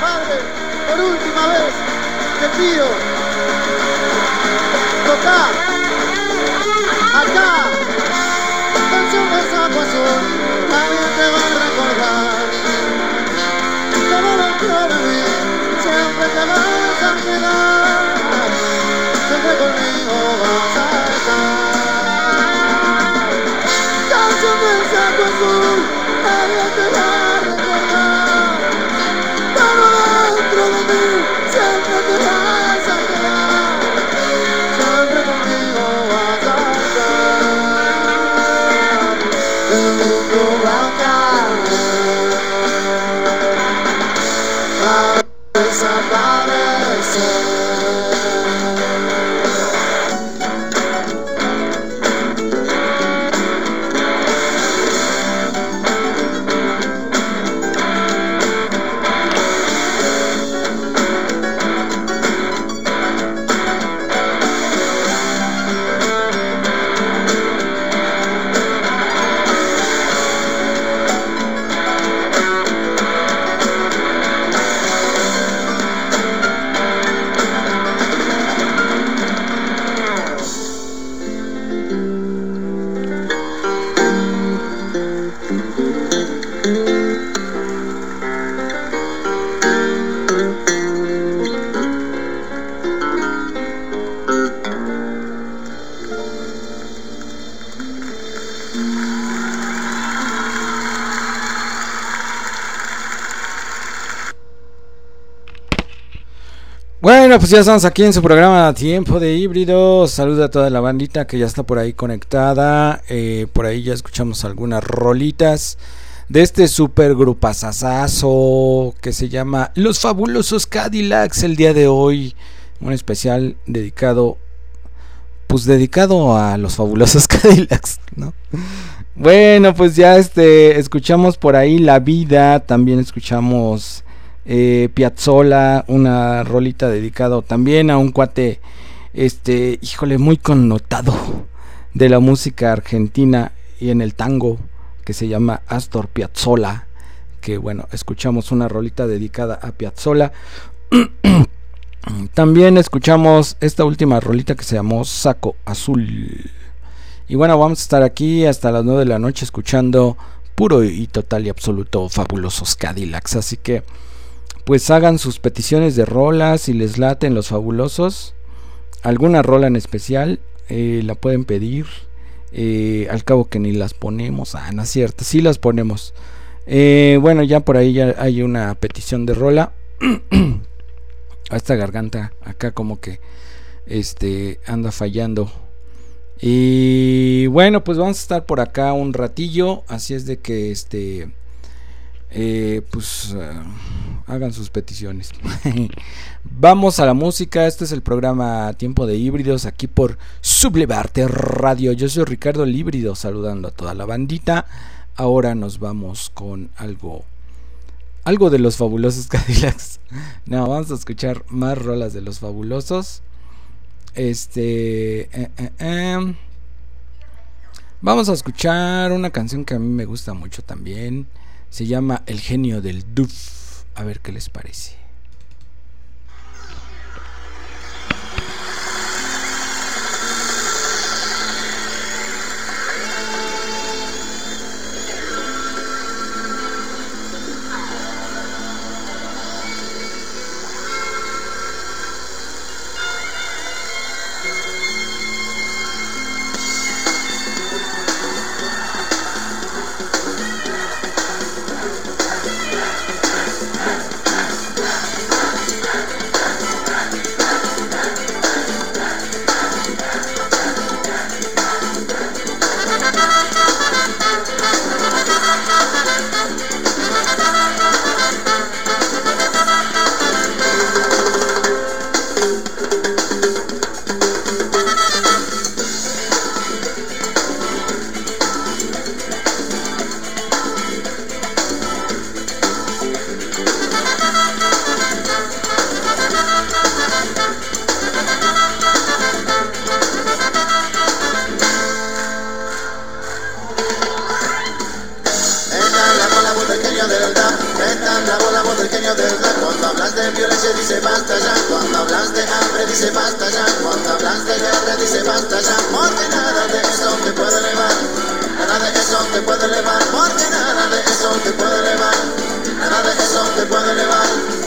Padre, por última vez te pido, toca acá, canción de Saco Azul, nadie te va a recordar, todo dentro de mí, siempre te vas a quedar, siempre conmigo vas a estar. Canción de Saco Azul, nadie te va a recordar, todo dentro de mí, siempre te vas a quedar, siempre conmigo vas a estar. El mundo va a caer, va a desaparecer. Bueno, pues ya estamos aquí en su programa Tiempo de Híbridos. Saluda a toda la bandita que ya está por ahí conectada. Por ahí ya escuchamos algunas rolitas de este super grupazazazo que se llama Los Fabulosos Cadillacs. El día de hoy un especial dedicado a los Fabulosos Cadillacs, ¿no? Bueno, pues ya escuchamos por ahí La Vida, también escuchamos Piazzolla, una rolita dedicado también a un cuate híjole, muy connotado de la música argentina y en el tango, que se llama Astor Piazzolla, que bueno, escuchamos una rolita dedicada a Piazzolla. También escuchamos esta última rolita que se llamó Saco Azul. Y bueno, vamos a estar aquí hasta las 9 de la noche escuchando puro y total y absoluto Fabulosos Cadillacs, así que pues hagan sus peticiones de rolas si les laten los Fabulosos, alguna rola en especial, la pueden pedir, al cabo que ni las ponemos, no es cierto, sí las ponemos. Bueno, ya por ahí ya hay una petición de rola. A esta garganta acá como que anda fallando. Y bueno, pues vamos a estar por acá un ratillo, así es de que hagan sus peticiones. Vamos a la música. Este es el programa Tiempo de Híbridos aquí por Sublevarte Radio. Yo soy Ricardo Líbrido, saludando a toda la bandita. Ahora nos vamos con algo de los Fabulosos Cadillacs. No, vamos a escuchar más rolas de los Fabulosos. Vamos a escuchar una canción que a mí me gusta mucho también. Se llama El Genio del Duf. A ver qué les parece. La voz del genio del Cuando hablas de violencia dice basta ya. Cuando hablas de hambre dice basta ya. Cuando hablas de guerra dice basta ya. Porque nada de eso te puede elevar. Nada de eso te puede elevar. Porque nada de eso te puede elevar. Nada de eso te puede elevar.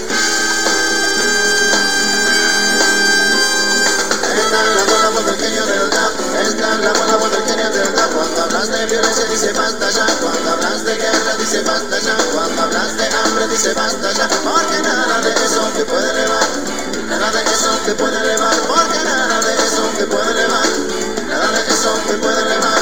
Esta es la voz del genio del rap. Esta es la voz del genio del rap. Cuando hablas de violencia dice basta ya. Cuando hablas de guerra dice basta ya. Cuando hablas de hambre dice basta ya. Porque nada de eso te puede elevar. Nada de eso te puede elevar. Porque nada de eso te puede elevar. Nada de eso te puede elevar.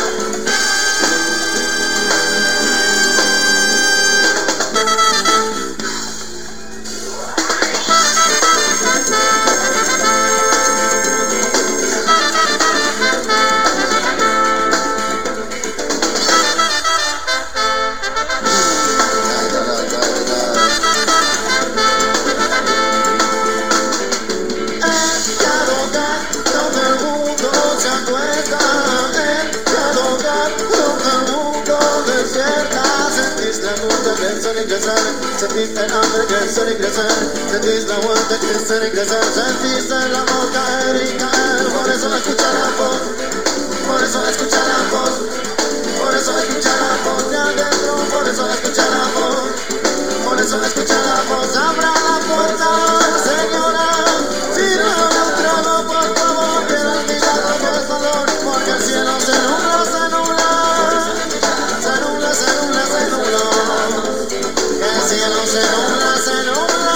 Sentiste el hambre crecer y crecer, sentiste la muerte crecer y crecer, sentiste el amor caer y caer. Por eso escucha la voz, por eso escucha la voz, por eso escucha la voz de adentro, por eso escucha la voz, por eso escucha la voz. Abra la puerta, señora, si no entrado, por favor, quiero olvidar lo que es dolor, porque el cielo se nubla, se nubla, se nubla, se nubla, se nubla. El cielo se nubla, se nubla,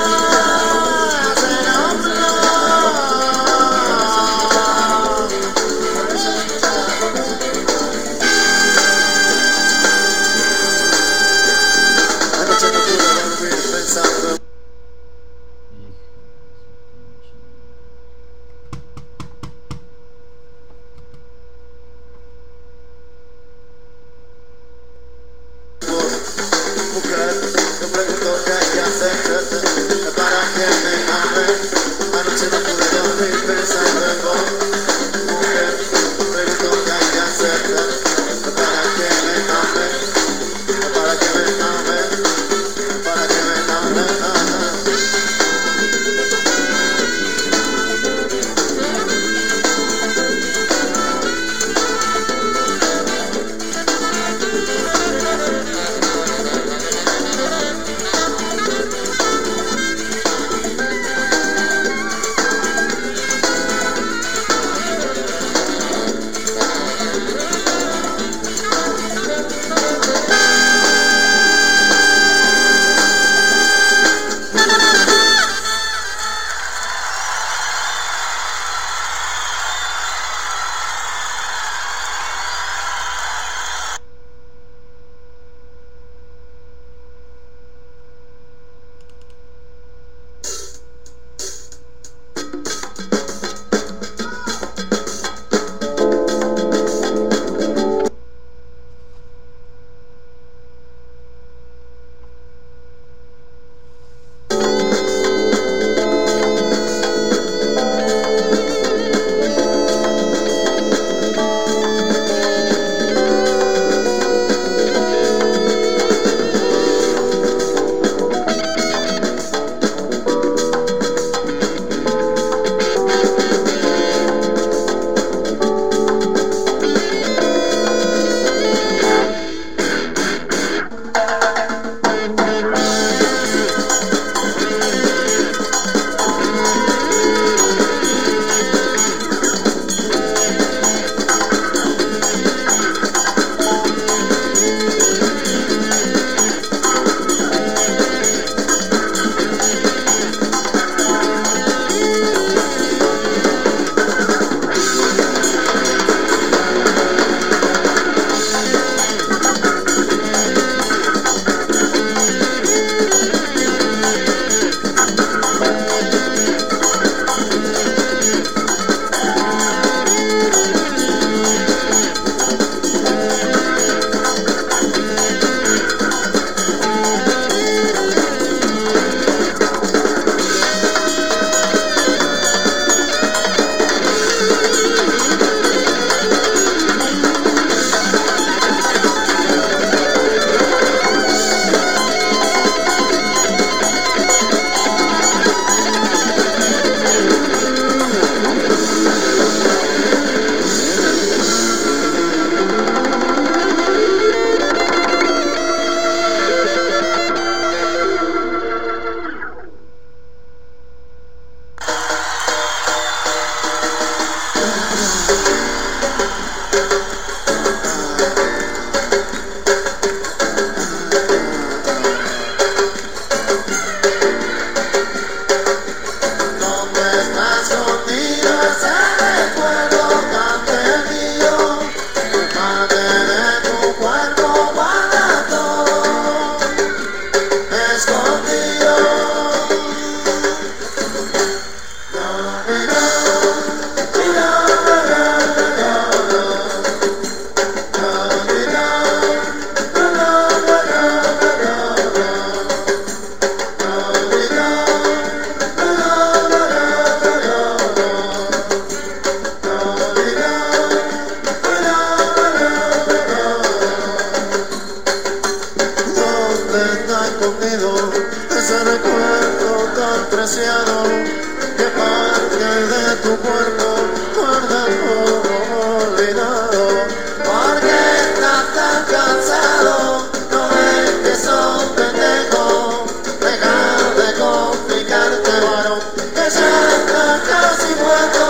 se nubla. Anoche no pude dormir pensando. Mujer, te pregunto qué escondido, ese recuerdo tan preciado que parte de tu cuerpo guarda todo olvidado. Porque estás tan cansado, no ves que sos pendejo, deja de complicarte, varón, que ya estás casi muerto.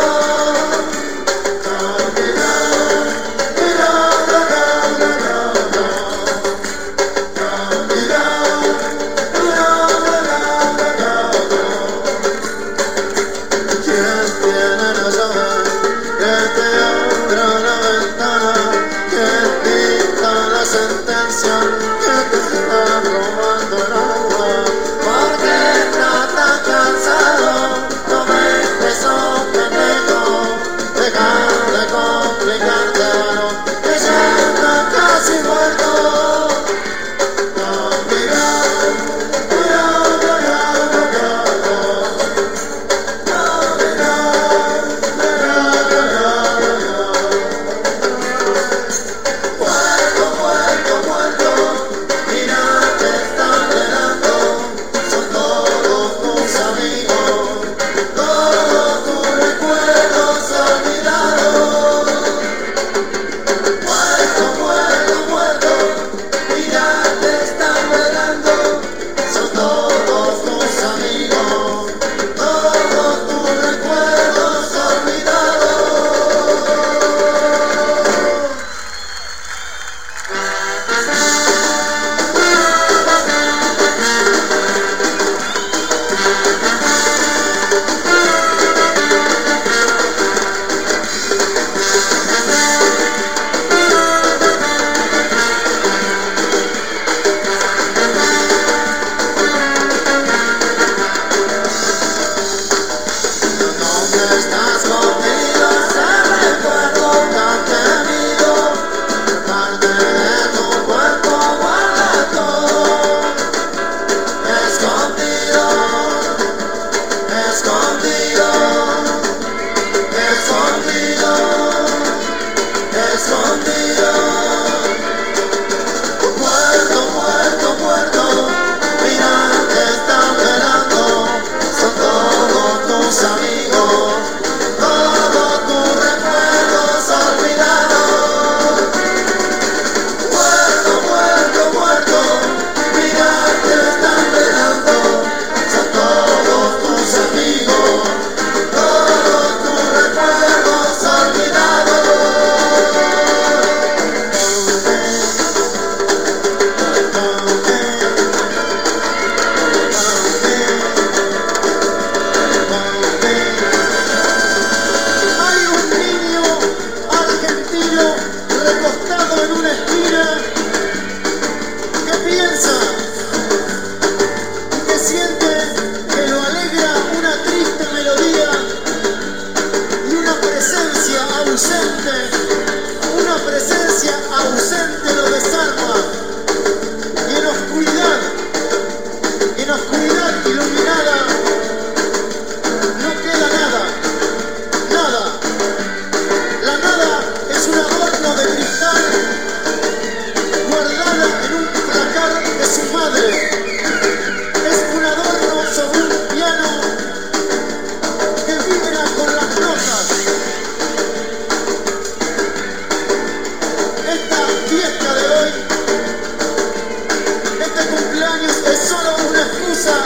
Este cumpleaños es solo una excusa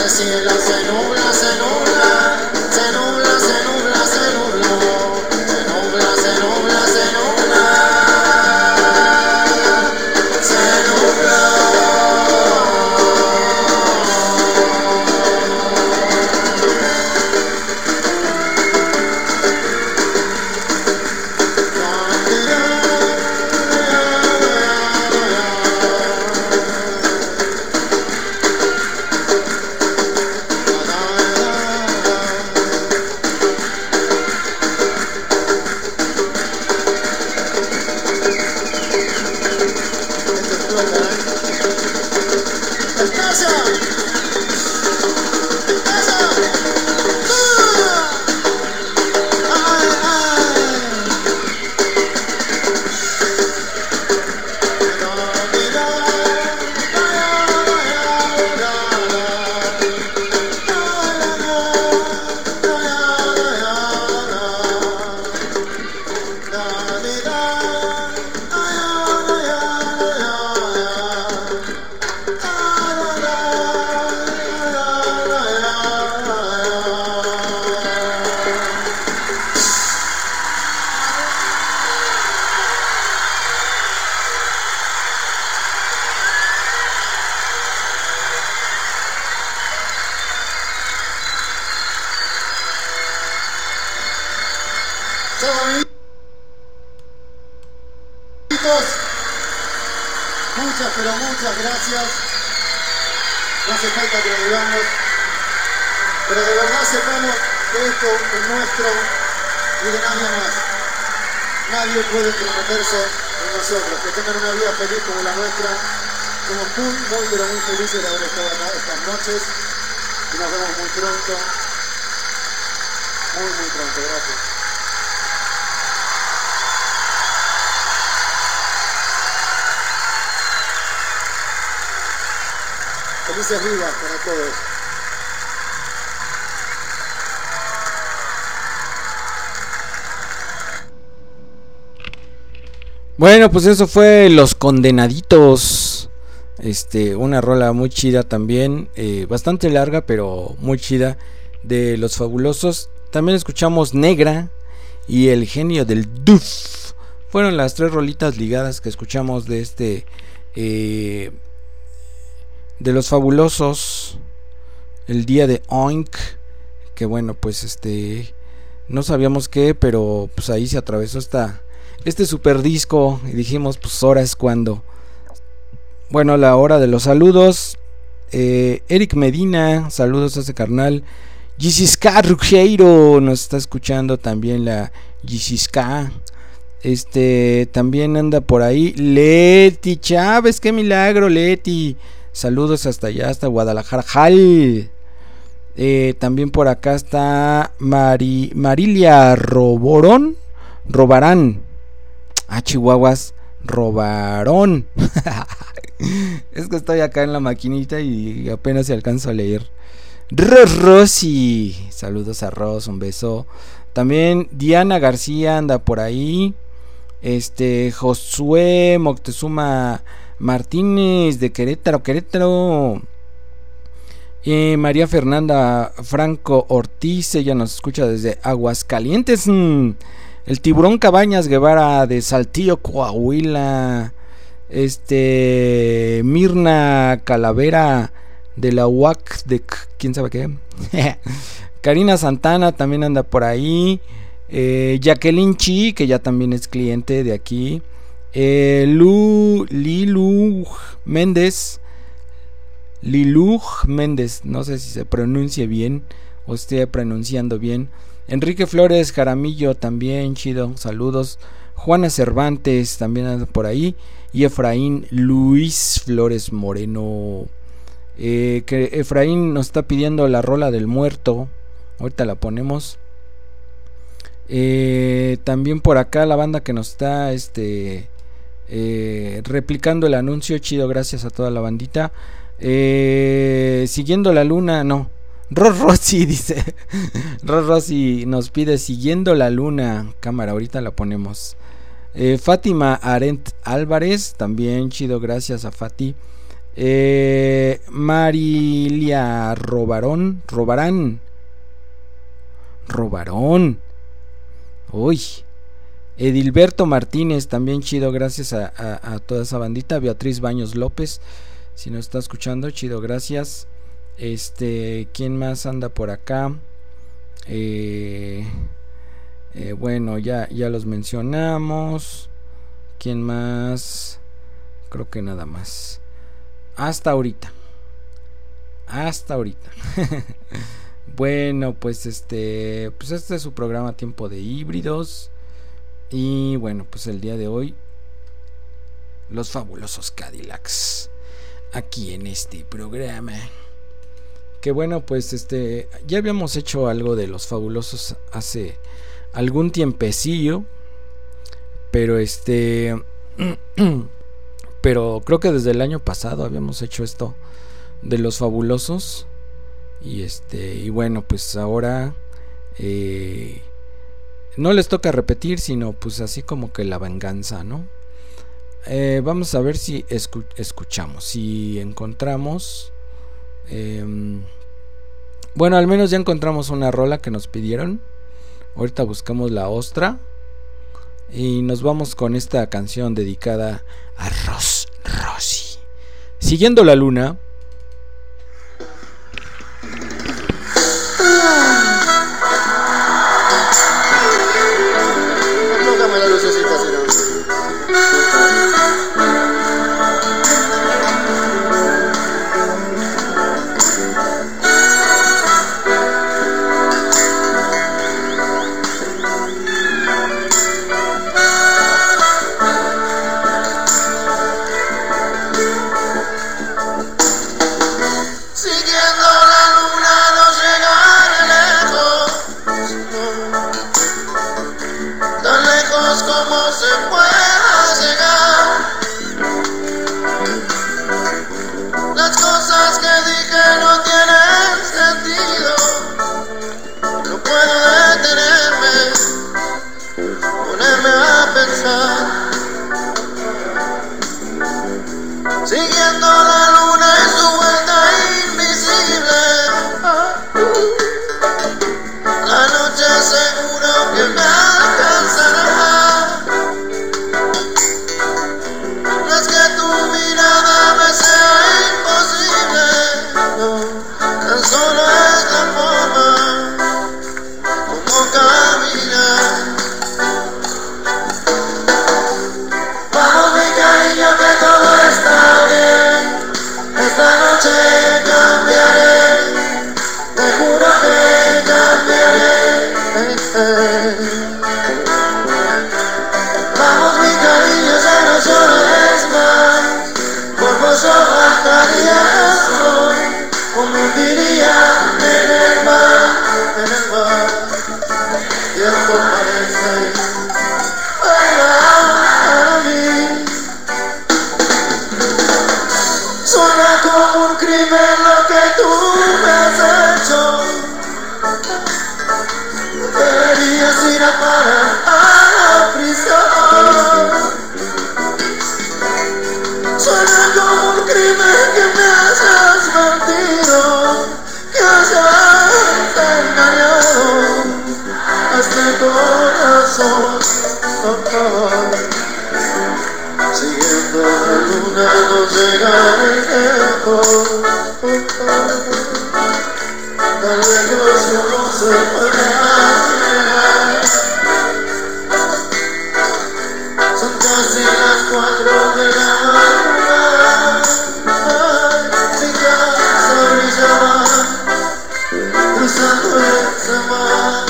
cielo se nubla, se nubla, se nubla, se nubla, se nubló, se nubla, se nubla, se nubla, se nubló. Muchas, pero muchas gracias. No hace falta que lo digamos, pero de verdad sepamos que esto es nuestro y de nadie más. Nadie puede prometerse en nosotros. Que tengan una vida feliz como la nuestra. Somos muy, pero muy felices de haber estado acá estas noches y nos vemos muy pronto. Muy pronto. Gracias. Felices vivas para todos. Bueno, pues eso fue Los Condenaditos. Una rola muy chida también, bastante larga pero muy chida, de Los Fabulosos. También escuchamos Negra y El Genio del Duf. Fueron las tres rolitas ligadas que escuchamos de de Los Fabulosos, el día de Oink, que bueno, pues no sabíamos qué, pero pues ahí se atravesó este super disco y dijimos, pues ahora es cuando. Bueno, la hora de los saludos. Eric Medina, saludos a ese carnal. Gisisca Rugeiro nos está escuchando también, la Gisisca. También anda por ahí Leti Chávez, qué milagro, Leti. Saludos hasta allá, hasta Guadalajara. También por acá está Marilia Robarán. Chihuahuas, Robarón. Es que estoy acá en la maquinita y apenas se alcanzo a leer. Rosy, saludos a Ros, un beso. También Diana García anda por ahí. Josué Moctezuma Martínez de Querétaro. María Fernanda Franco Ortiz, ella nos escucha desde Aguascalientes. El Tiburón Cabañas Guevara de Saltillo, Coahuila. Mirna Calavera de la UAC de quién sabe qué. Karina Santana también anda por ahí. Jacqueline Chi, que ya también es cliente de aquí. Lilu Méndez, no sé si se pronuncie bien o esté pronunciando bien. Enrique Flores Jaramillo también, chido, saludos. Juana Cervantes también anda por ahí. Y Efraín Luis Flores Moreno, que Efraín nos está pidiendo la rola del muerto. Ahorita la ponemos. También por acá la banda que nos está replicando el anuncio, chido, gracias a toda la bandita. Siguiendo la luna, no, Rosy dice. Rosy nos pide Siguiendo la luna, cámara, ahorita la ponemos. Fátima Arendt Álvarez, también chido, gracias a Fati. Marilia Robarán. Uy. Edilberto Martínez, también chido, gracias a toda esa bandita. Beatriz Baños López, si nos está escuchando, chido, gracias. ¿Quién más anda por acá? Bueno, ya los mencionamos. ¿Quién más? Creo que nada más. Hasta ahorita. Bueno, pues este es su programa Tiempo de Híbridos. Y bueno, pues el día de hoy, los fabulosos Cadillacs, aquí en este programa. Que bueno, pues ya habíamos hecho algo de los fabulosos hace algún tiempecillo, pero pero creo que desde el año pasado habíamos hecho esto de los fabulosos. Y bueno, pues ahora no les toca repetir, sino pues así como que la venganza, ¿no? Vamos a ver si escuchamos, si encontramos. Bueno, al menos ya encontramos una rola que nos pidieron. Ahorita buscamos la ostra y nos vamos con esta canción dedicada a Rosy. Siguiendo la luna. Apágame la lucecita, si no. Siguiendo la luna en su vuelta invisible, la noche seguro que me alcanzará. No es que tu mirada me sea imposible, no, tan solo es la forma como caminar. Vamos mi cariño, que todo está bien. Esta noche cambiaré, te juro que cambiaré. Vamos mi cariño, ya no solo es más. Por vos bajaría soy, como un día en el mar, tiempo parece para mí. Suena como un crimen lo que tú me has hecho. Deberías ir a parar a la prisión. Suena como un crimen que me hayas mentido, que hayas engañado a este corazón. Siguiendo la luna no llega el tiempo, tan lejos no se puede llegar. Son casi las 4 de la madrugada. Mi casa brillaba cruzando ese mar.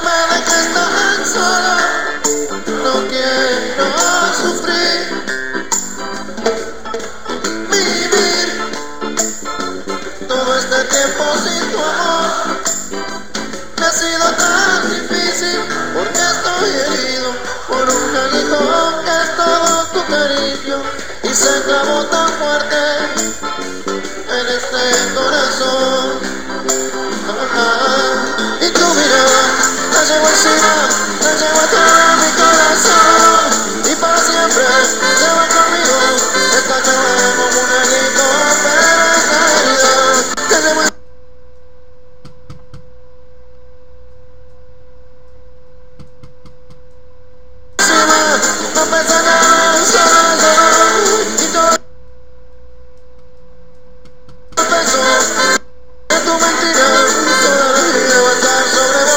me dejes tan solo, no quiero sufrir. Vivir todo este tiempo sin tu amor me ha sido tan difícil, porque estoy herido por un aguijón que es todo tu cariño y se clavó tan fuerte en este corazón. Y tu mirada la llevo encima, la llevo atrás de mi corazón, y para siempre se va conmigo. Esta clave como un aguijón, pero esta herida que llevo encima, no pesa nada, solo el dolor y todo el peso de tu mentira. Toda la vida va a estar sobre vos.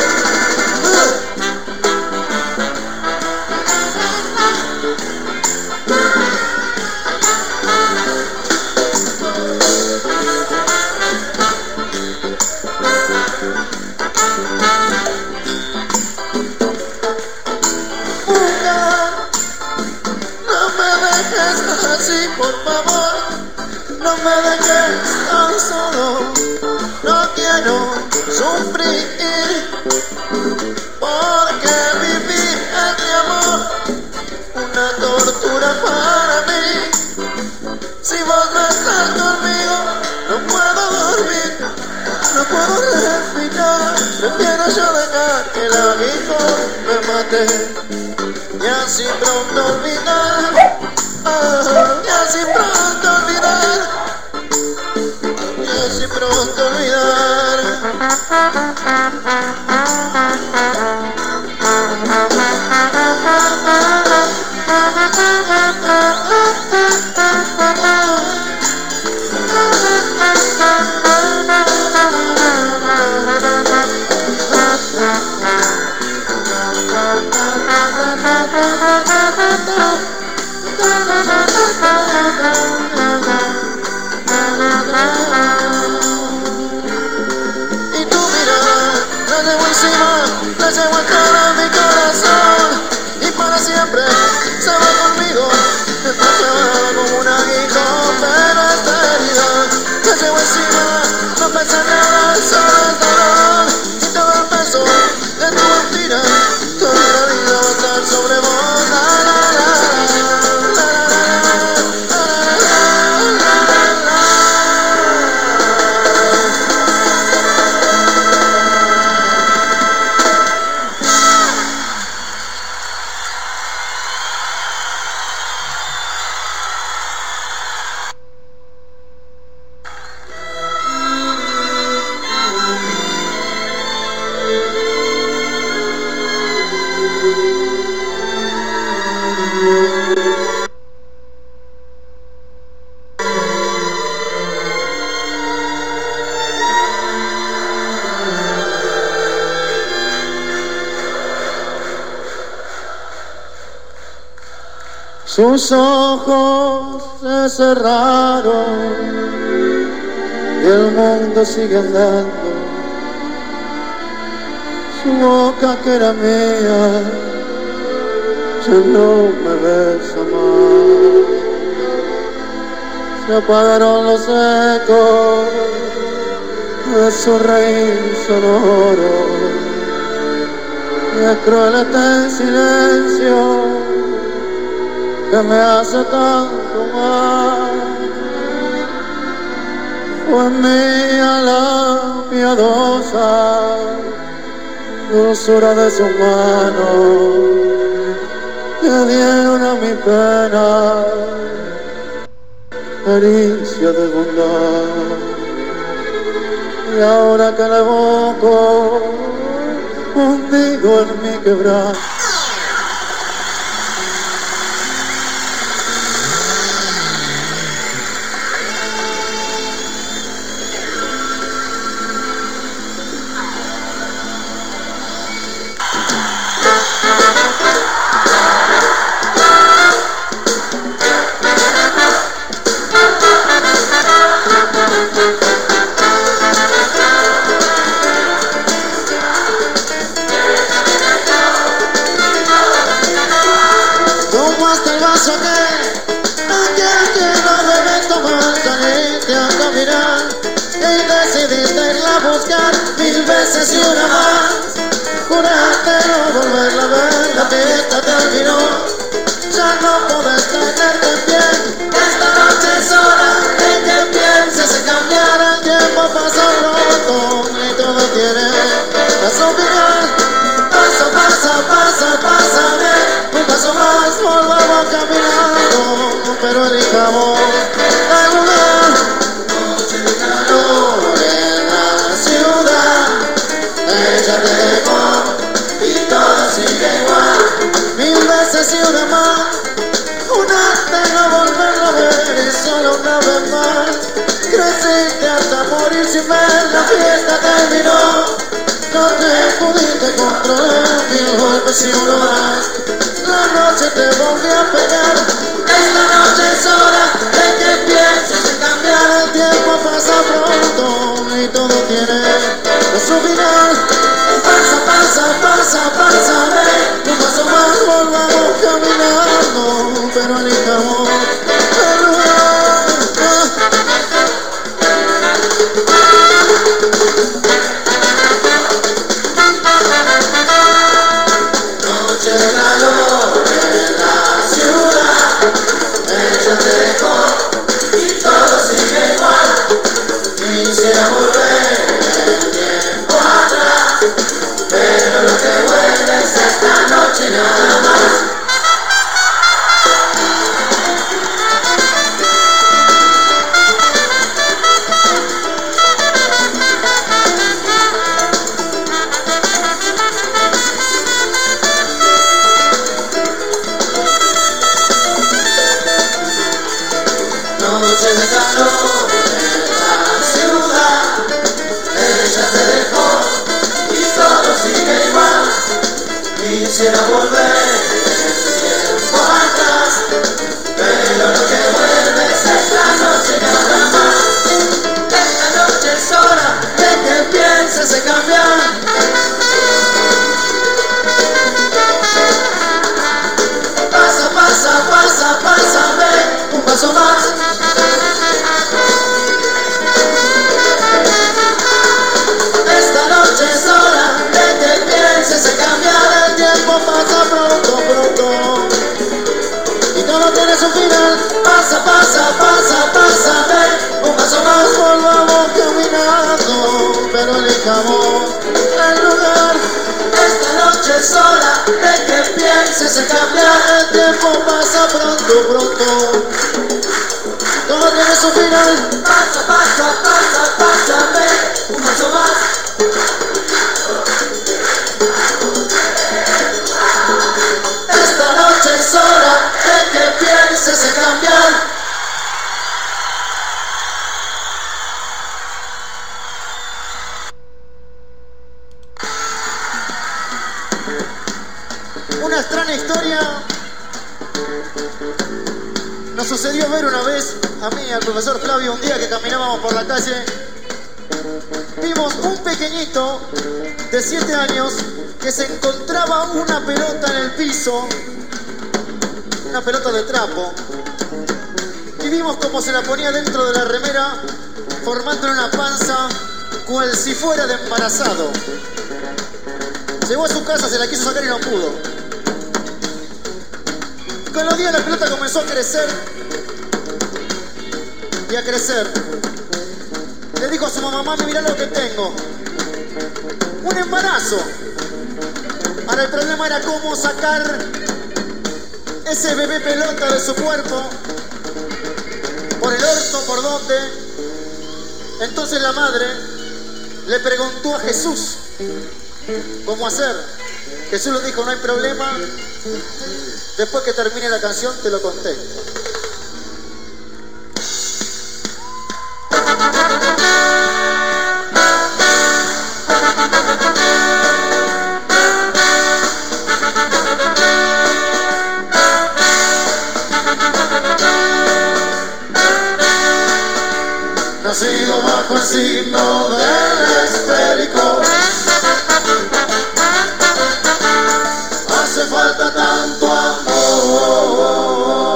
No me dejes así, por favor, no me dejes tan solo, no quiero sufrir, porque vivir es mi amor, una tortura para mí. Si vos no estás conmigo, no puedo dormir, no puedo respirar, prefiero yo dejar que el aguijón me mate. Y así pronto olvidar, y así pronto olvidar, y así pronto olvidar. Y tu mirada la llevo encima, la llevo atrás de mi corazón, y para siempre se va conmigo. Está clavada como un aguijón, pero esta herida la llevo encima, no pesa nada, solo el dolor y todo el peso de tu mentira. Toda la vida va a estar sobre vos. La, la, la, la, la, sus ojos se cerraron y el mundo sigue andando. Su boca que era mía ya no me besa más. Se apagaron los ecos de su reír sonoro y es cruel este silencio que me hace tanto mal. Fue mía la piadosa dulzura de su mano que dieron a mi pena caricia de bondad. Y ahora que la evoco hundido en mi quebranto, paso que no debe tomar, saliste a caminar y decidiste irla a buscar 1000 veces y una más. Juraste no volverla a ver, la fiesta terminó, ya no podés tenerte en pie. Esta noche es hora de que pienses en cambiar. El tiempo pasa pronto y todo tiene su final. Pasa, bien, un paso más, volvamos caminando, pero elijamos el lugar. Noche de calor en la ciudad, ella te dejó y todo sigue igual. 1000 veces y una más, una de no volverla a ver y solo una vez más. Creciste hasta morir sin ver, la fiesta terminó. No te pudiste controlar, 1000 golpes y uno más. La noche te volvió a pegar. Esta noche es hora de que pienses en cambiar. El tiempo pasa pronto y todo tiene su final. Pasa, ven, un paso más, volvamos caminando, pero elijamos el lugar. Noche de calor en la ciudad, ella te dejó y todo sigue igual. Quisiera volver el tiempo atrás, pero lo que vuelve es esta noche nada más. Noche de calor en la ciudad, ella te dejó y todo sigue igual. Quisiera volver el tiempo atrás, pero lo que vuelve es esta noche nada más. Esta noche es hora de que pienses en cambiar. Pasa, ven, un paso más. Esta noche es hora de que pienses en cambiar. El tiempo pasa pronto y todo tiene su final. Pasa, ven, un paso más, volvamos caminando, pero elijamos el lugar. Esta noche es hora de que pienses en cambiar. El tiempo pasa pronto, todo tiene su final. Pasa, ven, un paso más. Esta noche es hora de que pienses en cambiar. Una extraña historia nos sucedió ver una vez a mí y al profesor Flavio. Un día que caminábamos por la calle, vimos un pequeñito de 7 años que se encontraba una pelota en el piso, una pelota de trapo, y vimos cómo se la ponía dentro de la remera, formándole una panza cual si fuera de embarazado. Llegó a su casa, se la quiso sacar y no pudo. Con los días la pelota comenzó a crecer y a crecer. Le dijo a su mamá: mami, mirá lo que tengo, un embarazo. Ahora el problema era cómo sacar ese bebé pelota de su cuerpo, por el orto, por dónde. Entonces la madre le preguntó a Jesús cómo hacer. Jesús le dijo: no hay problema, después que termine la canción te lo conté. Nacido bajo el signo del esférico, hace falta tanto amor.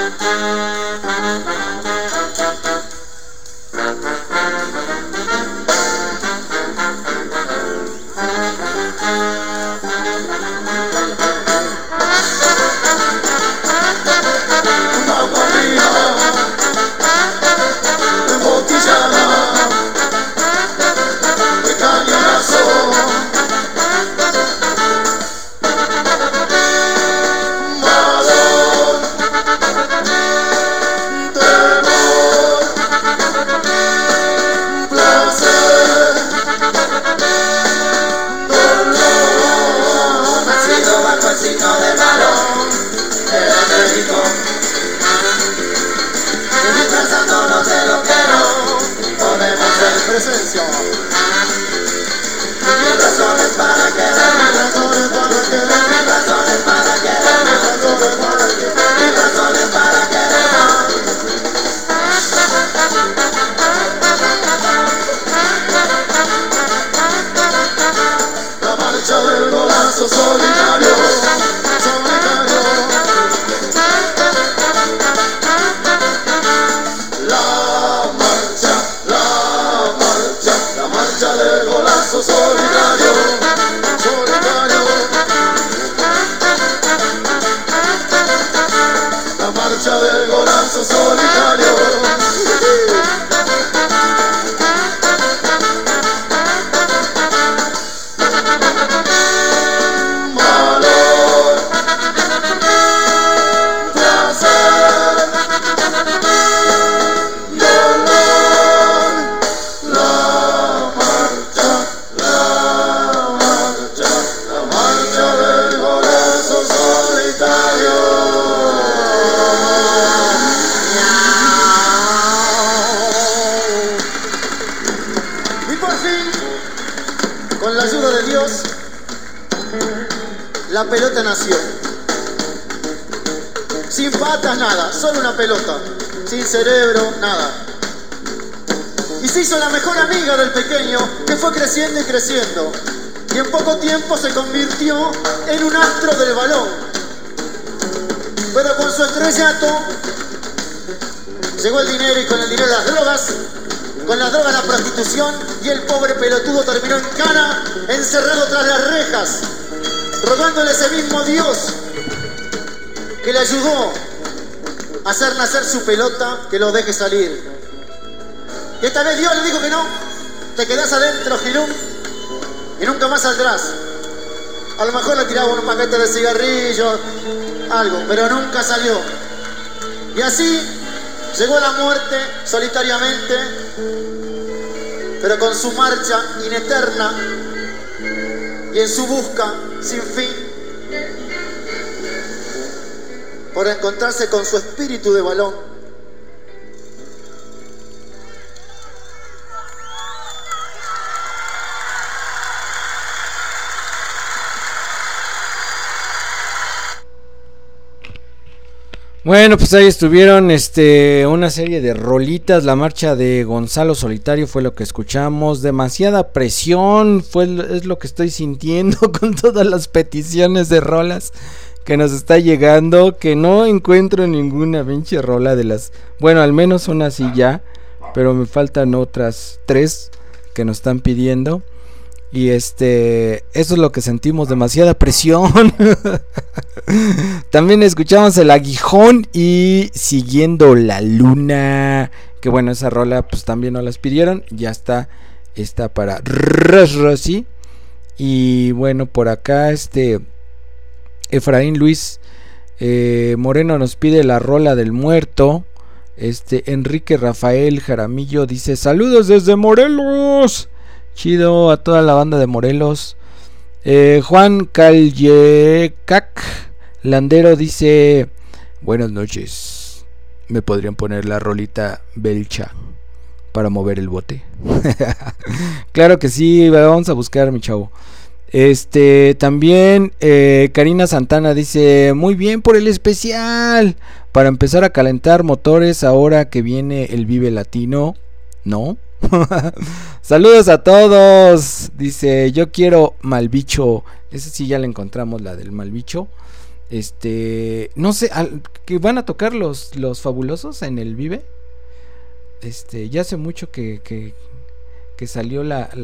La pelota nació. Sin patas, nada, solo una pelota. Sin cerebro, nada. Y se hizo la mejor amiga del pequeño, que fue creciendo y creciendo. Y en poco tiempo se convirtió en un astro del balón. Pero con su estrellato llegó el dinero, y con el dinero las drogas, con las drogas la prostitución, y el pobre pelotudo terminó en cana, encerrado tras las rejas, rogándole a ese mismo Dios que le ayudó a hacer nacer su pelota, que lo deje salir. Y esta vez Dios le dijo que no, te quedás adentro, Gilún, y nunca más saldrás. A lo mejor le tiraba un paquete de cigarrillos, algo, pero nunca salió. Y así llegó la muerte solitariamente, pero con su marcha ineterna y en su busca sin fin por encontrarse con su espíritu de balón. Bueno, pues ahí estuvieron una serie de rolitas. La marcha de Gonzalo Solitario fue lo que escuchamos. Demasiada presión es lo que estoy sintiendo con todas las peticiones de rolas que nos está llegando, que no encuentro ninguna pinche rola de las... Bueno, al menos una sí ya, pero me faltan otras 3 que nos están pidiendo. Y eso es lo que sentimos, demasiada presión. También escuchamos El Aguijón y Siguiendo la Luna, que bueno, esa rola pues también nos las pidieron. Ya está para Rosy. Y bueno, por acá Efraín Luis Moreno nos pide la rola del muerto. Enrique Rafael Jaramillo dice: saludos desde Morelos. Chido a toda la banda de Morelos. Juan Callecac Landero dice: buenas noches. ¿Me podrían poner la rolita Belcha para mover el bote? Claro que sí, vamos a buscar, mi chavo. También Karina Santana dice: muy bien por el especial, para empezar a calentar motores ahora que viene el Vive Latino. ¿No? Saludos a todos. Dice: yo quiero Malbicho. Esa sí ya la encontramos, la del Malbicho. No sé, que van a tocar los Fabulosos en el Vive. Ya hace mucho que salió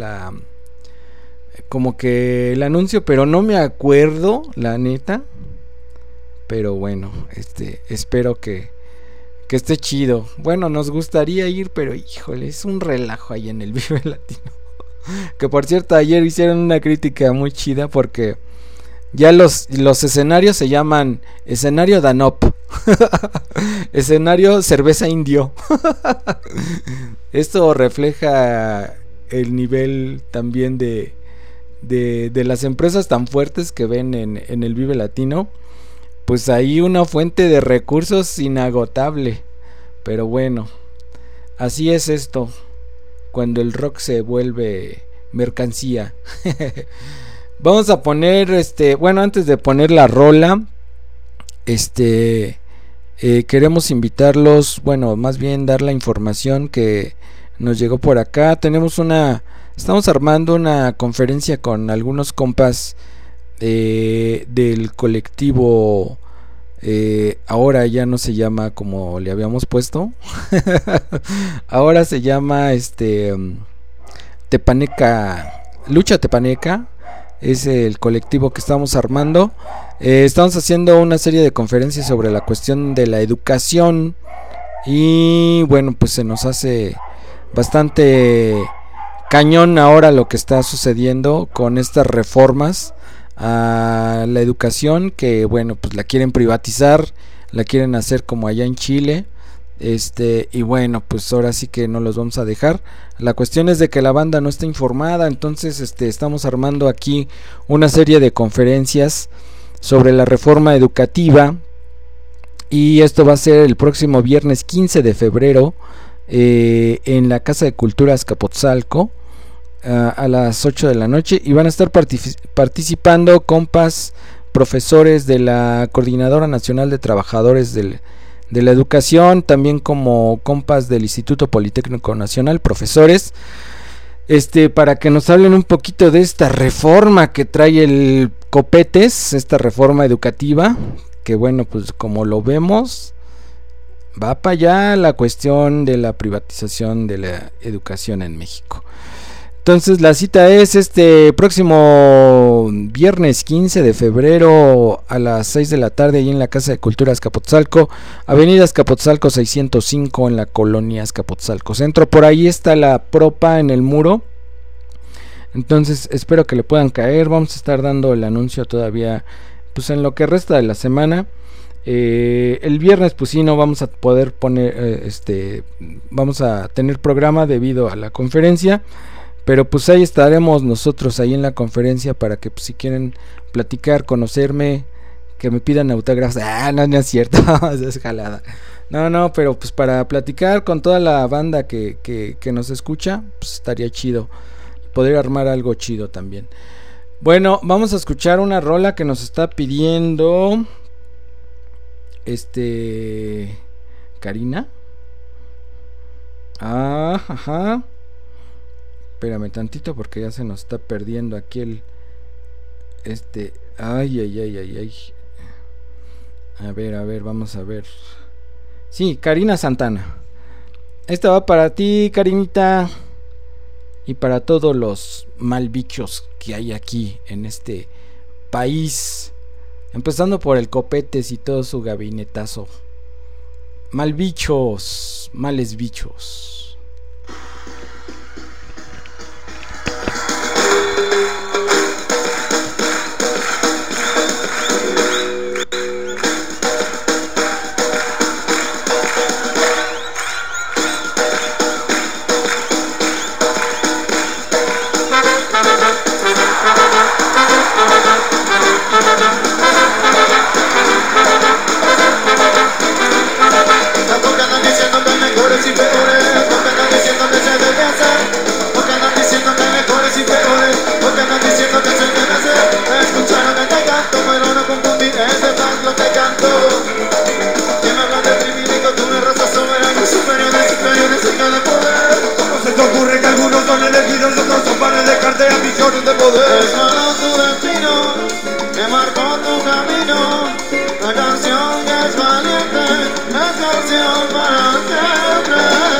como que el anuncio, pero no me acuerdo, la neta. Pero bueno, espero que esté chido. Bueno, nos gustaría ir, pero híjole, es un relajo ahí en el Vive Latino. Que por cierto, ayer hicieron una crítica muy chida porque ya los escenarios se llaman escenario Danop. Escenario cerveza indio. Esto refleja el nivel también de las empresas tan fuertes que ven en el Vive Latino. Pues ahí una fuente de recursos inagotable. Pero bueno, así es esto cuando el rock se vuelve mercancía. Vamos a poner bueno, antes de poner la rola, queremos invitarlos, bueno, más bien dar la información que nos llegó por acá. Estamos armando una conferencia con algunos compas del colectivo. Ahora ya no se llama como le habíamos puesto. Ahora se llama Tepaneca, Lucha Tepaneca. Es el colectivo que estamos armando. Estamos haciendo una serie de conferencias sobre la cuestión de la educación. Y bueno, pues se nos hace bastante cañón ahora lo que está sucediendo con estas reformas a la educación, que bueno, pues la quieren privatizar, la quieren hacer como allá en Chile. Y bueno, pues ahora sí que no los vamos a dejar. La cuestión es de que la banda no está informada, entonces estamos armando aquí una serie de conferencias sobre la reforma educativa, y esto va a ser el próximo viernes 15 de febrero en la Casa de Cultura Azcapotzalco a las 8 de la noche, y van a estar participando compas profesores de la Coordinadora Nacional de Trabajadores de la Educación, también como compas del Instituto Politécnico Nacional, profesores, para que nos hablen un poquito de esta reforma que trae el Copetes, esta reforma educativa, que bueno, pues como lo vemos, va para allá la cuestión de la privatización de la educación en México. Entonces la cita es este próximo viernes 15 de febrero a las 6 de la tarde ahí en la Casa de Cultura Azcapotzalco, Avenida Azcapotzalco 605 en la colonia Azcapotzalco Centro. Por ahí está la propa en el muro. Entonces espero que le puedan caer. Vamos a estar dando el anuncio todavía pues en lo que resta de la semana. El viernes pues sí no vamos a poder poner vamos a tener programa debido a la conferencia. Pero pues ahí estaremos nosotros ahí en la conferencia para que pues, si quieren platicar, conocerme, que me pidan autógrafos. No es cierto, es jalada. No, pero pues para platicar con toda la banda que nos escucha, pues estaría chido. Poder armar algo chido también. Bueno, vamos a escuchar una rola que nos está pidiendo Karina. Ajá. Espérame tantito porque ya se nos está perdiendo aquí el ay. A ver, vamos a ver. Sí, Karina Santana. Esta va para ti, Karinita, y para todos los malbichos que hay aquí en este país, empezando por el Copetes y todo su gabinetazo. Malbichos, males bichos. Tampoco andan diciendo que mejores y peores. canción para siempre.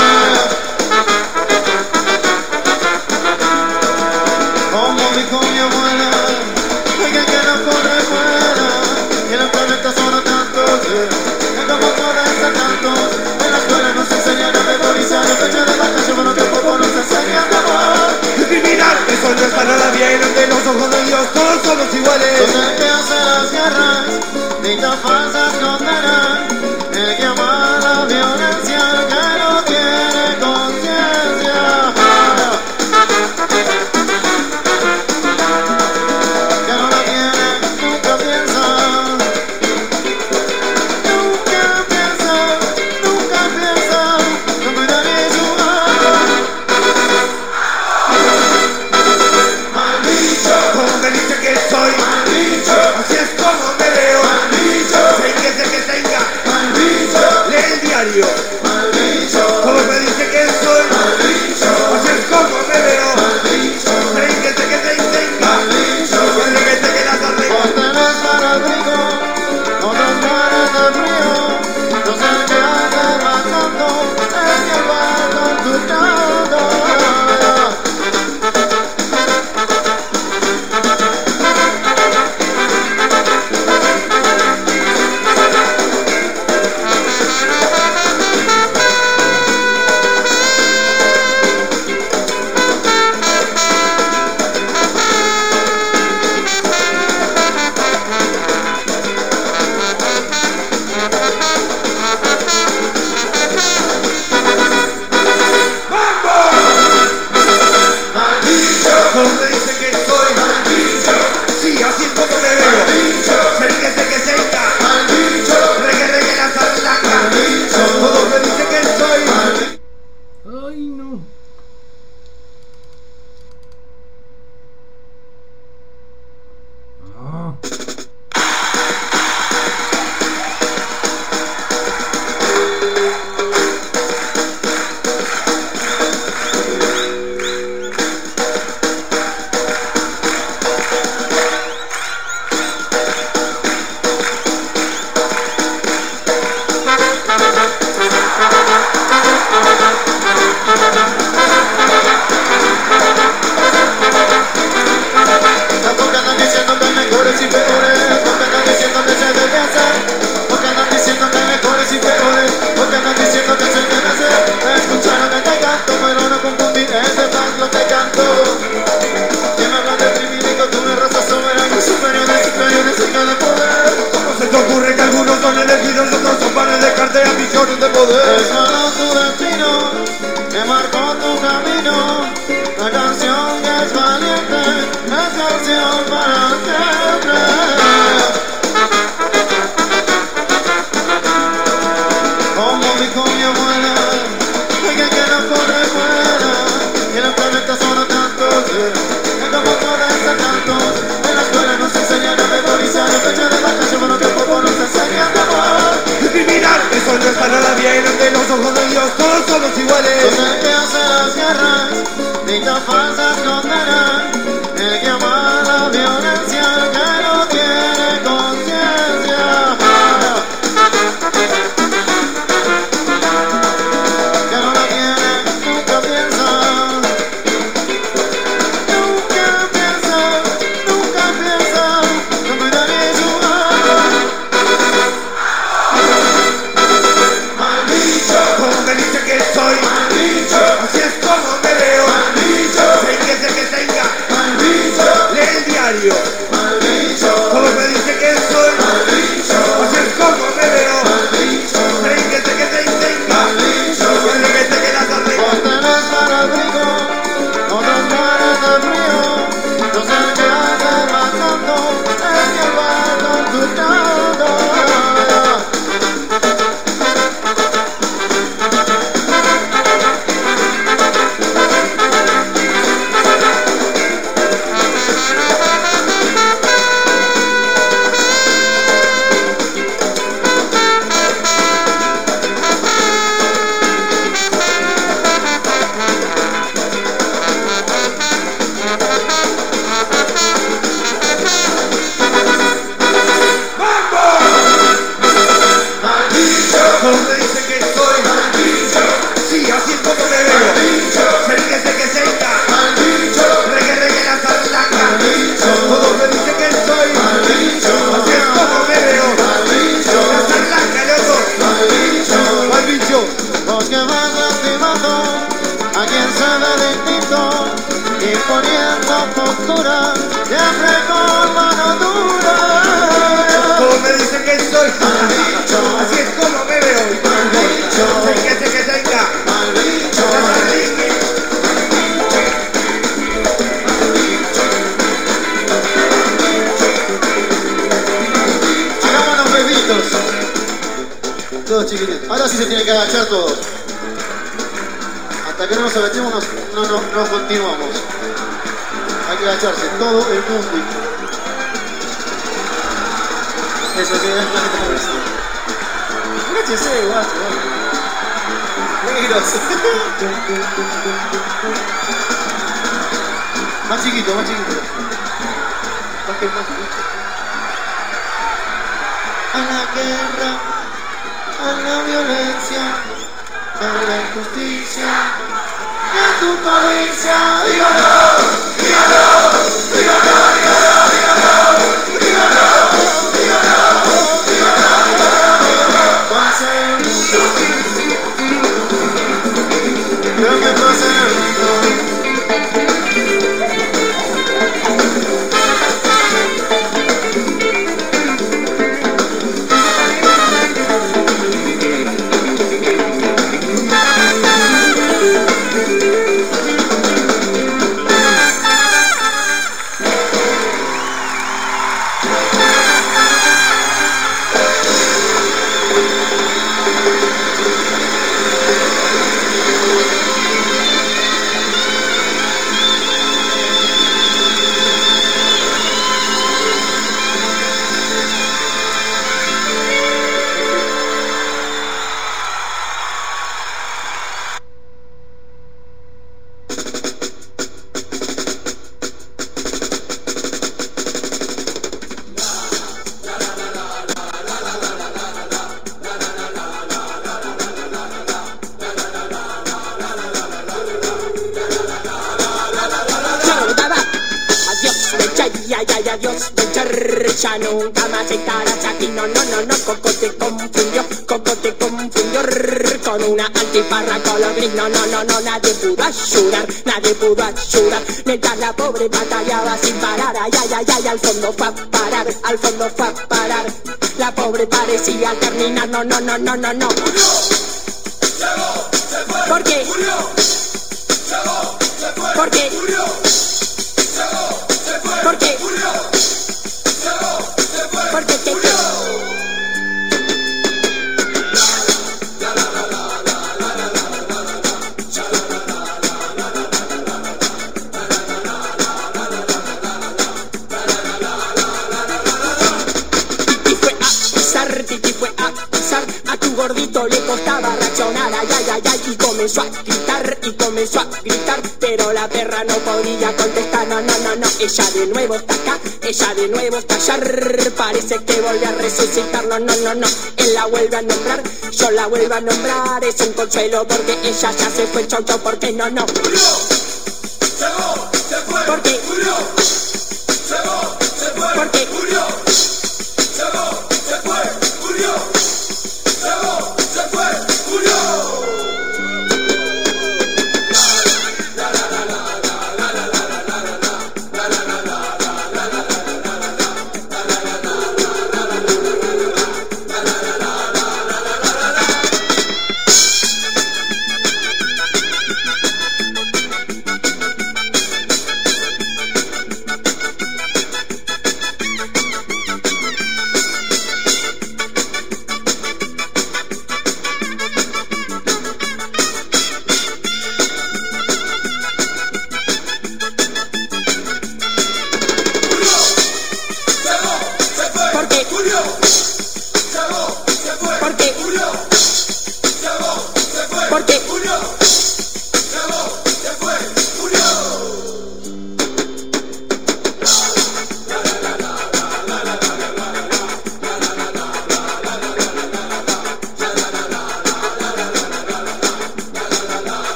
Como dijo mi abuela, que no corre fuera, y en el planeta solo tantos, que como pueden ser tantos, en la escuela nos enseñan a memorizar, el pecho de batalla, pero que poco nos enseñan de amar. Discriminar, eso no es para nadie, y ante los ojos de Dios todos somos iguales. Sos el que hace las guerras, dicta falsas condenas, el que ama la violencia, el que no tiene conciencia. Que no la tiene, nunca piensa. Nunca piensa, nunca piensa, no cuida ni su alma. Mal bicho, Como me dice que soy, mal bicho, así es como me veo. mal bicho, Sé que sé que tenga, mal bicho, lee el diario. mal bicho, Como me dice que soy, mal bicho, así es como me veo. mal bicho, Sé que tenga, mal bicho. que sé que las arreglo. Vos tenés para abrigo, otros mueren de frío. No sé qué hace matando, es que va con tu lado. Mal bicho, Como me dice que soy, mal bicho, sí, así es como me mal veo. bicho, Sé que tenga, mal bicho, reggae la mal sarlanga. bicho, Como me dice que soy, mal bicho. Ay, no. Ah. Porque andan diciendo que hay mejores y peores, porque andan diciendo que se debe hacer, porque andan diciendo que hay mejores y peores, porque andan diciendo que se debe hacer. Escuchar lo que te canto, pero no confundir ese paz lo que canto. Que me hablan de privilegio, tú me raza soberana, superiores, superiores, signo de poder. ¿cómo se te ocurre que algunos son elegidos y otros son panes de cartera, millones de poder? Es malo tu destino, que marcó tu camino, la canción que es valiente, es canción para siempre. Como dijo mi abuela, que no corre fuera, y en el planeta solo tantos, que como pueden ser tantos, en la escuela nos enseñan a memorizar, el pecho de batalla, pero que poco nos enseñan de amar. Discriminar, eso no es para nadie, y ante los ojos de Dios todos somos iguales. Sos el que hace las guerras, dicta falsas condenas, el que ama la violencia, el que no tiene conciencia. Que no la tiene, nunca piensa. Nunca piensa, nunca piensa, no cuida ni su alma. Mal bicho, los que más lastimando a quien se ve distinto, imponiendo postura, siempre con mano dura. Como me dicen que soy, así es como me veo. Hay que hacer que tenga. Hagamos los bebitos. Todos chiquititos. Ahora sí se tienen que agachar todos. Hasta que no nos agachemos no continuamos. Hay que agacharse todo el mundo. Eso que es la gente conversa. Agáchese, guacho. Negros. Más chiquito, más chiquito. Más chiquito. A la guerra, a la violencia, a la injusticia, y a tu provincia. Dígalo, dígalo, dígalo, dígalo, dígalo, dígalo, dígalo, dígalo, dígalo. Pase el mundo, creo que pase el mundo. Ya nunca más estarás aquí, no, Coco te confundió con una antiparra color gris, no, nadie pudo ayudar, mientras la pobre batallaba sin parar, ay, al fondo fue a parar, la pobre parecía terminar, no. Murió, llegó, se fue, ¿por qué? Murió, llegó, se fue, ¿por qué? Murió, llegó, se fue, ¿por qué? Murió. Porque te Titi fue a pisar, a tu gordito le costaba reaccionar, ay, y comenzó a gritar, pero la perra no podía contestar, no, ella de nuevo está acá, ella de nuevo está allá, parece que vuelve a resucitar, no, él la vuelve a nombrar, yo la vuelvo a nombrar, es un consuelo porque ella ya se fue, chau, porque no. Murió, llegó, se fue, ¿por qué? Murió, llegó, se fue, ¿por qué? Murió, llegó, se fue, murió, llegó, se fue, murió.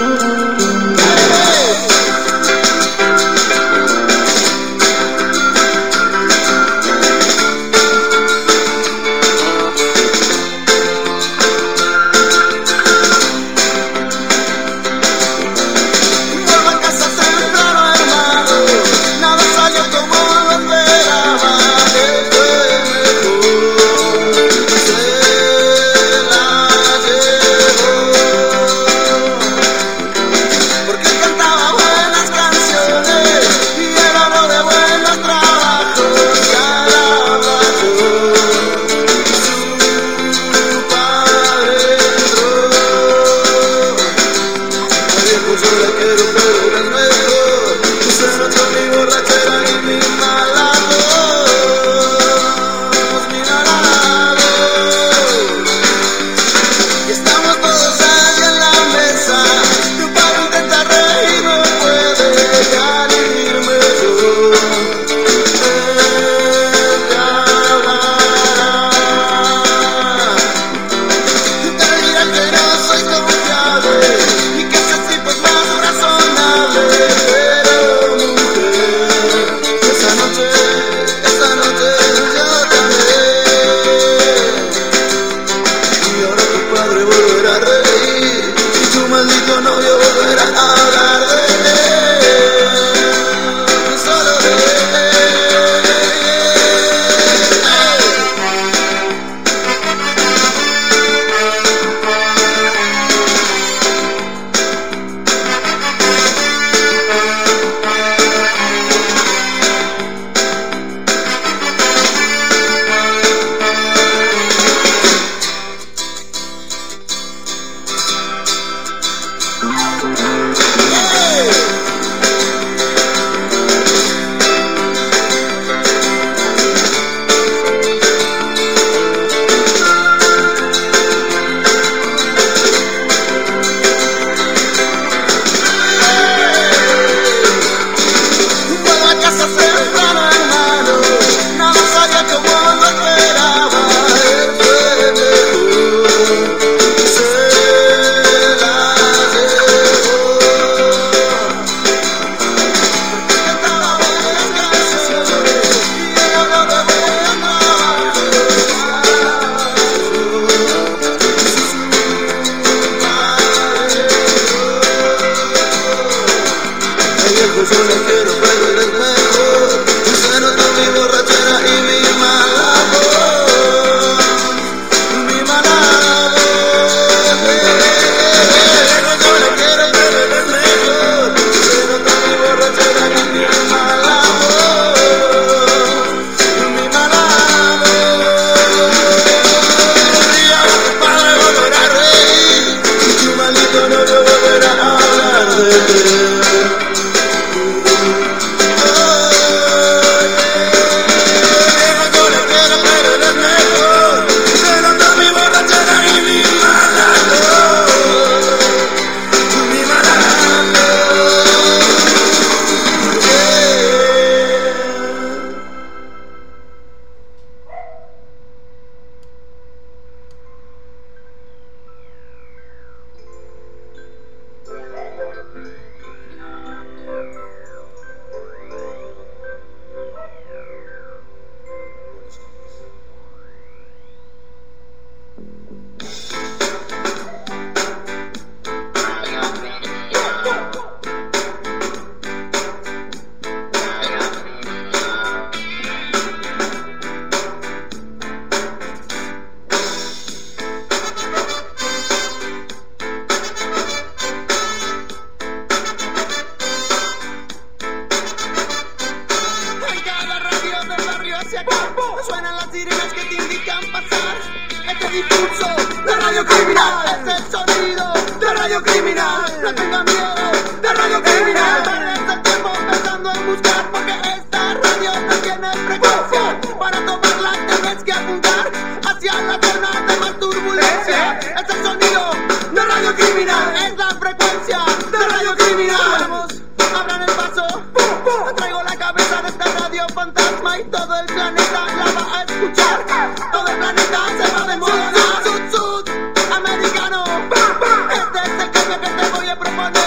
Americano, este es el cambio que te voy a proponer.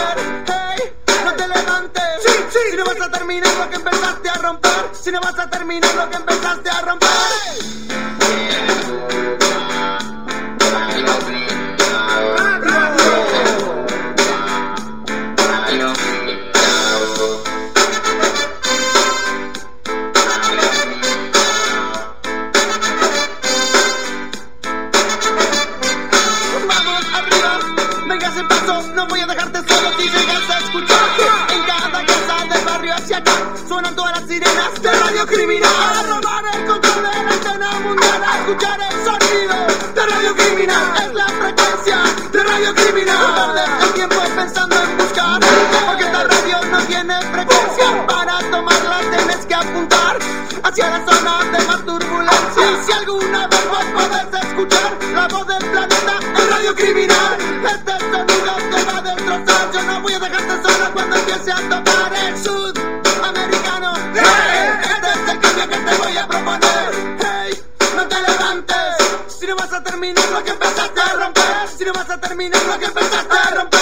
escuchar el sonido de Radio Criminal. Es la frecuencia de Radio Criminal. No perder el tiempo pensando en buscar, porque esta radio no tiene frecuencia. Para tomarla tienes que apuntar hacia la zona de más turbulencia. Y si alguna vez vos podés escuchar la voz del planeta en Radio Criminal, este sonido te va a destrozar. Yo no voy a dejarte sola cuando empiece a tocar el sudamericano. Este es el cambio que te voy a proponer. Hey, no te levantes si no vas a terminar lo que empezaste a romper. Si no vas a terminar lo que empezaste a romper.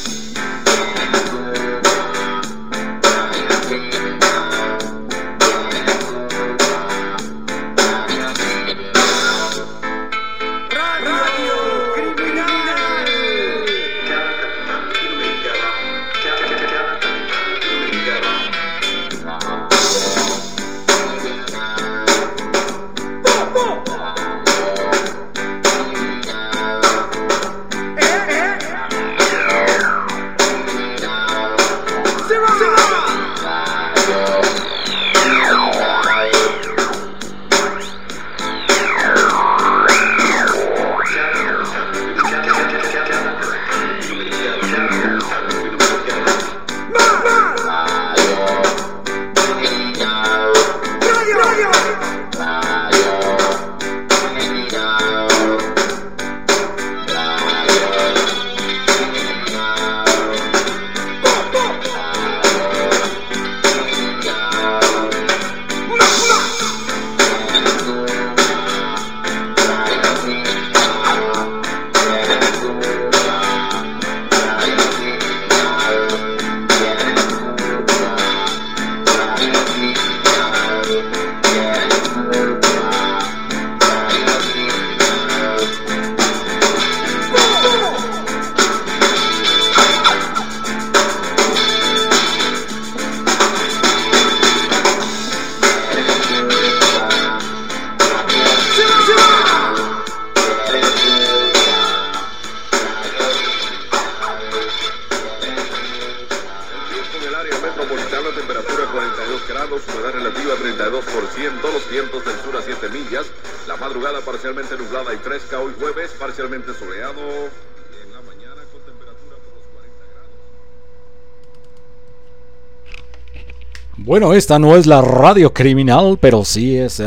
Bueno, esta no es la Radio Criminal, pero sí es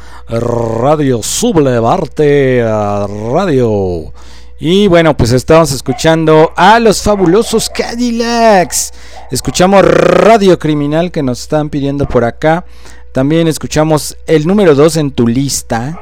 Radio Sublevarte Radio. Y bueno, pues estamos escuchando a los fabulosos Cadillacs. Escuchamos Radio Criminal que nos están pidiendo por acá. También escuchamos el número 2 en tu lista.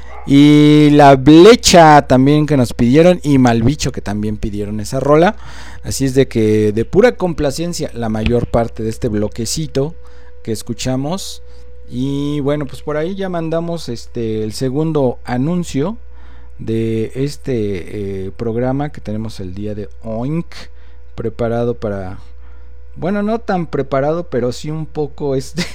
Y La Blecha también que nos pidieron. Y Malbicho que también pidieron esa rola. Así es de que de pura complacencia la mayor parte de este bloquecito que escuchamos. Y bueno, pues por ahí ya mandamos el segundo anuncio de este programa que tenemos el día de hoy, preparado para, bueno, no tan preparado, pero sí un poco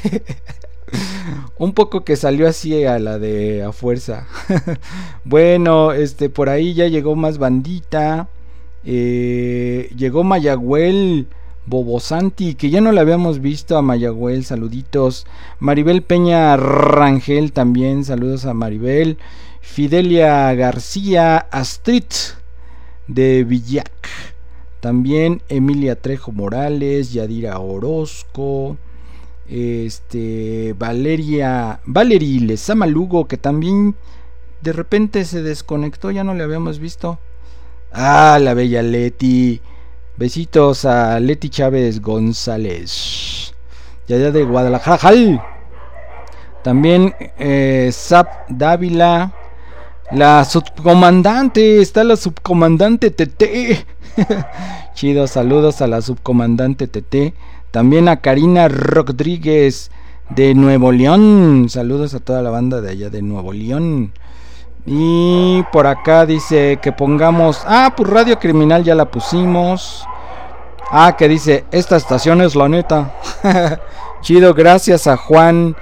un poco que salió así a la de a fuerza. Bueno, por ahí ya llegó más bandita. Llegó Mayagüel Bobosanti, que ya no la habíamos visto a Mayagüel, saluditos. Maribel Peña Rangel también, saludos a Maribel. Fidelia García, Astrid de Villac, también Emilia Trejo Morales, Yadira Orozco, Valerie Lezama Lugo, que también de repente se desconectó, ya no le habíamos visto. La bella Leti. Besitos a Leti Chávez González, ya de Guadalajara. También Zap Dávila. La subcomandante, está la subcomandante TT. Chido, saludos a la subcomandante TT. También a Karina Rodríguez de Nuevo León. Saludos a toda la banda de allá de Nuevo León. Y por acá dice que pongamos, pues Radio Criminal ya la pusimos. Que dice, esta estación es la neta. Chido, gracias a Juan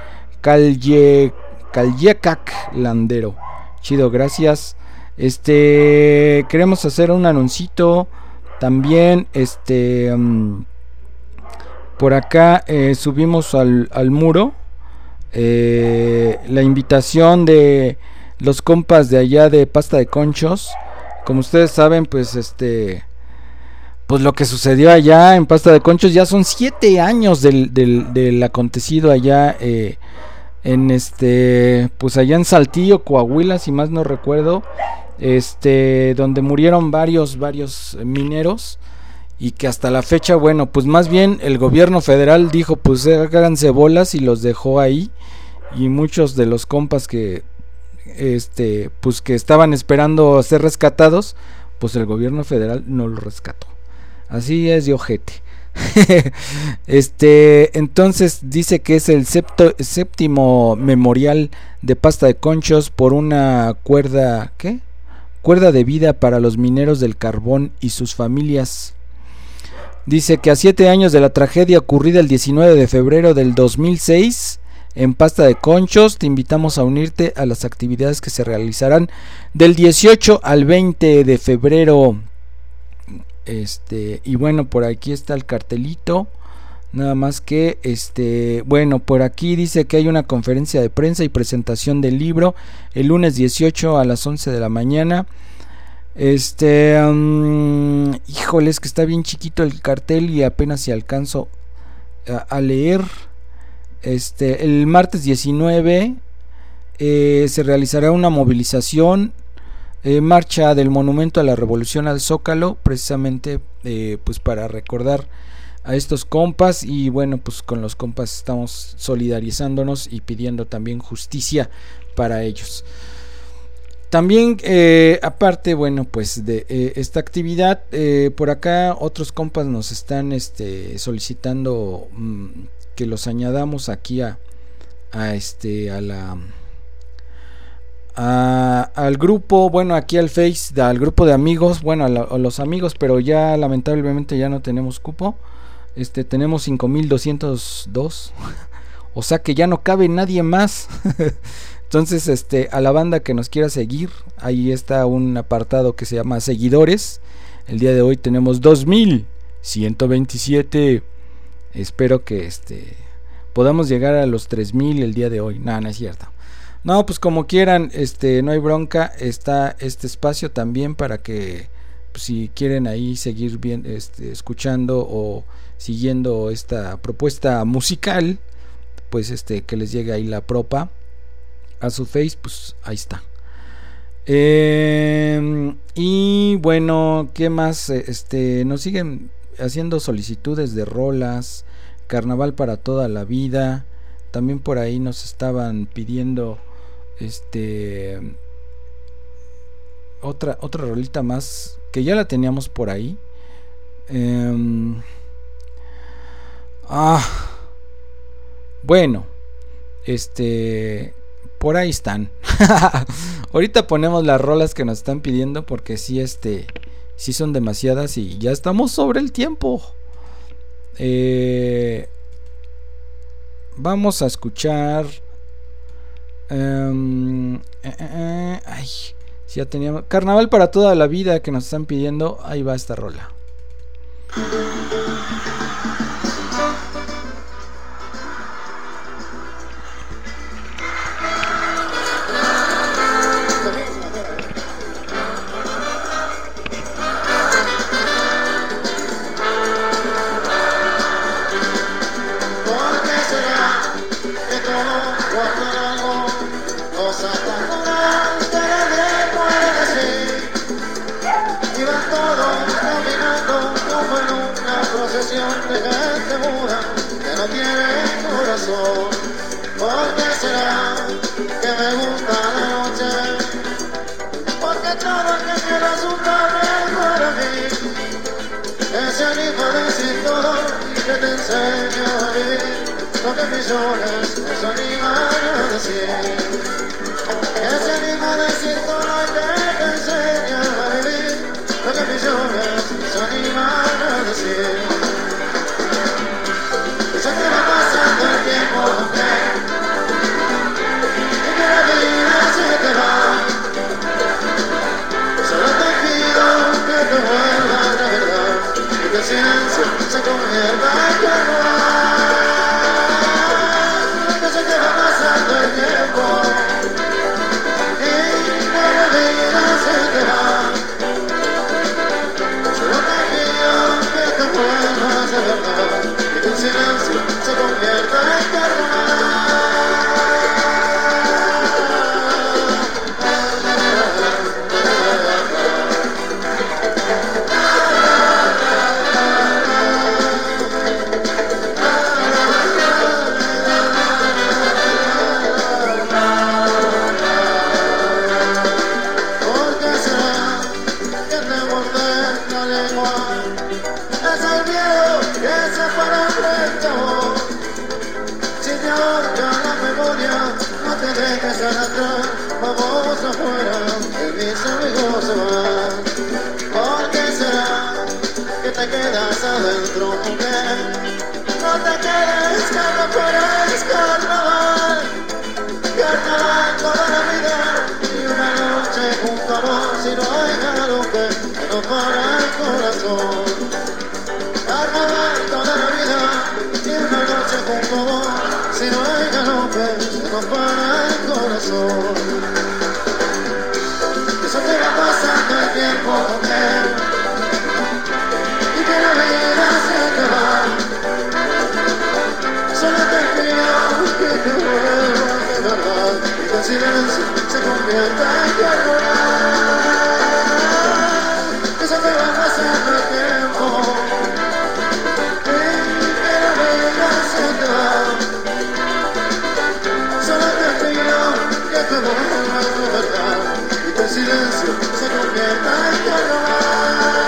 Callecac Landero. Chido, gracias. Queremos hacer un anuncito también. Por acá subimos al muro la invitación de los compas de allá de Pasta de Conchos. Como ustedes saben, pues pues lo que sucedió allá en Pasta de Conchos, ya son 7 años del acontecido allá pues allá en Saltillo, Coahuila, si más no recuerdo, donde murieron varios mineros, y que hasta la fecha, bueno, pues más bien el gobierno federal dijo, pues háganse bolas, y los dejó ahí, y muchos de los compas que pues que estaban esperando ser rescatados, pues el gobierno federal no los rescató. Así es de ojete. Entonces dice que es el séptimo memorial de Pasta de Conchos por una cuerda de vida para los mineros del carbón y sus familias. Dice que a 7 años de la tragedia ocurrida el 19 de febrero del 2006 en Pasta de Conchos, te invitamos a unirte a las actividades que se realizarán del 18 al 20 de febrero. Y bueno, por aquí está el cartelito. Nada más que bueno, por aquí dice que hay una conferencia de prensa y presentación del libro el lunes 18 a las 11 de la mañana. Híjole, es que está bien chiquito el cartel y apenas si alcanzo a leer. El martes 19 se realizará una movilización, marcha del Monumento a la Revolución al Zócalo, precisamente pues para recordar a estos compas, y bueno, pues con los compas estamos solidarizándonos y pidiendo también justicia para ellos. También aparte, bueno, pues de esta actividad, por acá otros compas nos están solicitando que los añadamos aquí al grupo, bueno, aquí al Face, al grupo de amigos, bueno, a los amigos, pero ya lamentablemente ya no tenemos cupo. Tenemos 5202 o sea que ya no cabe nadie más. Entonces, a la banda que nos quiera seguir, ahí está un apartado que se llama seguidores. El día de hoy tenemos 2127. Espero que podamos llegar a los 3000 el día de hoy. No es cierto. No, pues como quieran, no hay bronca. Está este espacio también para que, pues, si quieren ahí seguir bien, escuchando o siguiendo esta propuesta musical, pues que les llegue ahí la propa a su face, pues ahí está. Y bueno, ¿qué más? Nos siguen haciendo solicitudes de rolas, Carnaval para toda la vida. También por ahí nos estaban pidiendo otra rolita más que ya la teníamos por ahí. Bueno, por ahí están. Ahorita ponemos las rolas que nos están pidiendo, porque sí son demasiadas y ya estamos sobre el tiempo. Vamos a escuchar si ya teníamos Carnaval para toda la vida que nos están pidiendo. Ahí va esta rola. ¿Por qué será que me gusta la noche? Porque todo el que quiera asustarme para mí, ese anima a decir todo y que te enseño a vivir lo que millones nos animan a decir. Ese anima a decir todo y que te enseña a vivir lo que millones nos animan a decir. Se te va pasando el tiempo, y que la vida se te va. Solo te pido que te vuelvas la verdad y que el silencio se convierta en verdad. Que se te va pasando el tiempo, y sé que están atrás, vamos afuera, que mis amigos se van. ¿Por qué será que te quedas adentro, mujer? No te quedes, que no fuera es carnaval. Carnaval toda la vida y una noche junto a vos. Si no hay galope, que no para el corazón. Carnaval toda la vida y una noche junto a vos. Si no hay galope, que no para el corazón. Eso te va pasando el tiempo, mujer, y que la vida se te va. Solo te pido que te vuelvas de verdad y que el silencio se convierta en carnaval. Eso te va pasando el tiempo y que la vida se te va. Solo te pido que te vuelvas de verdad y que el silencio se convierta en carnaval.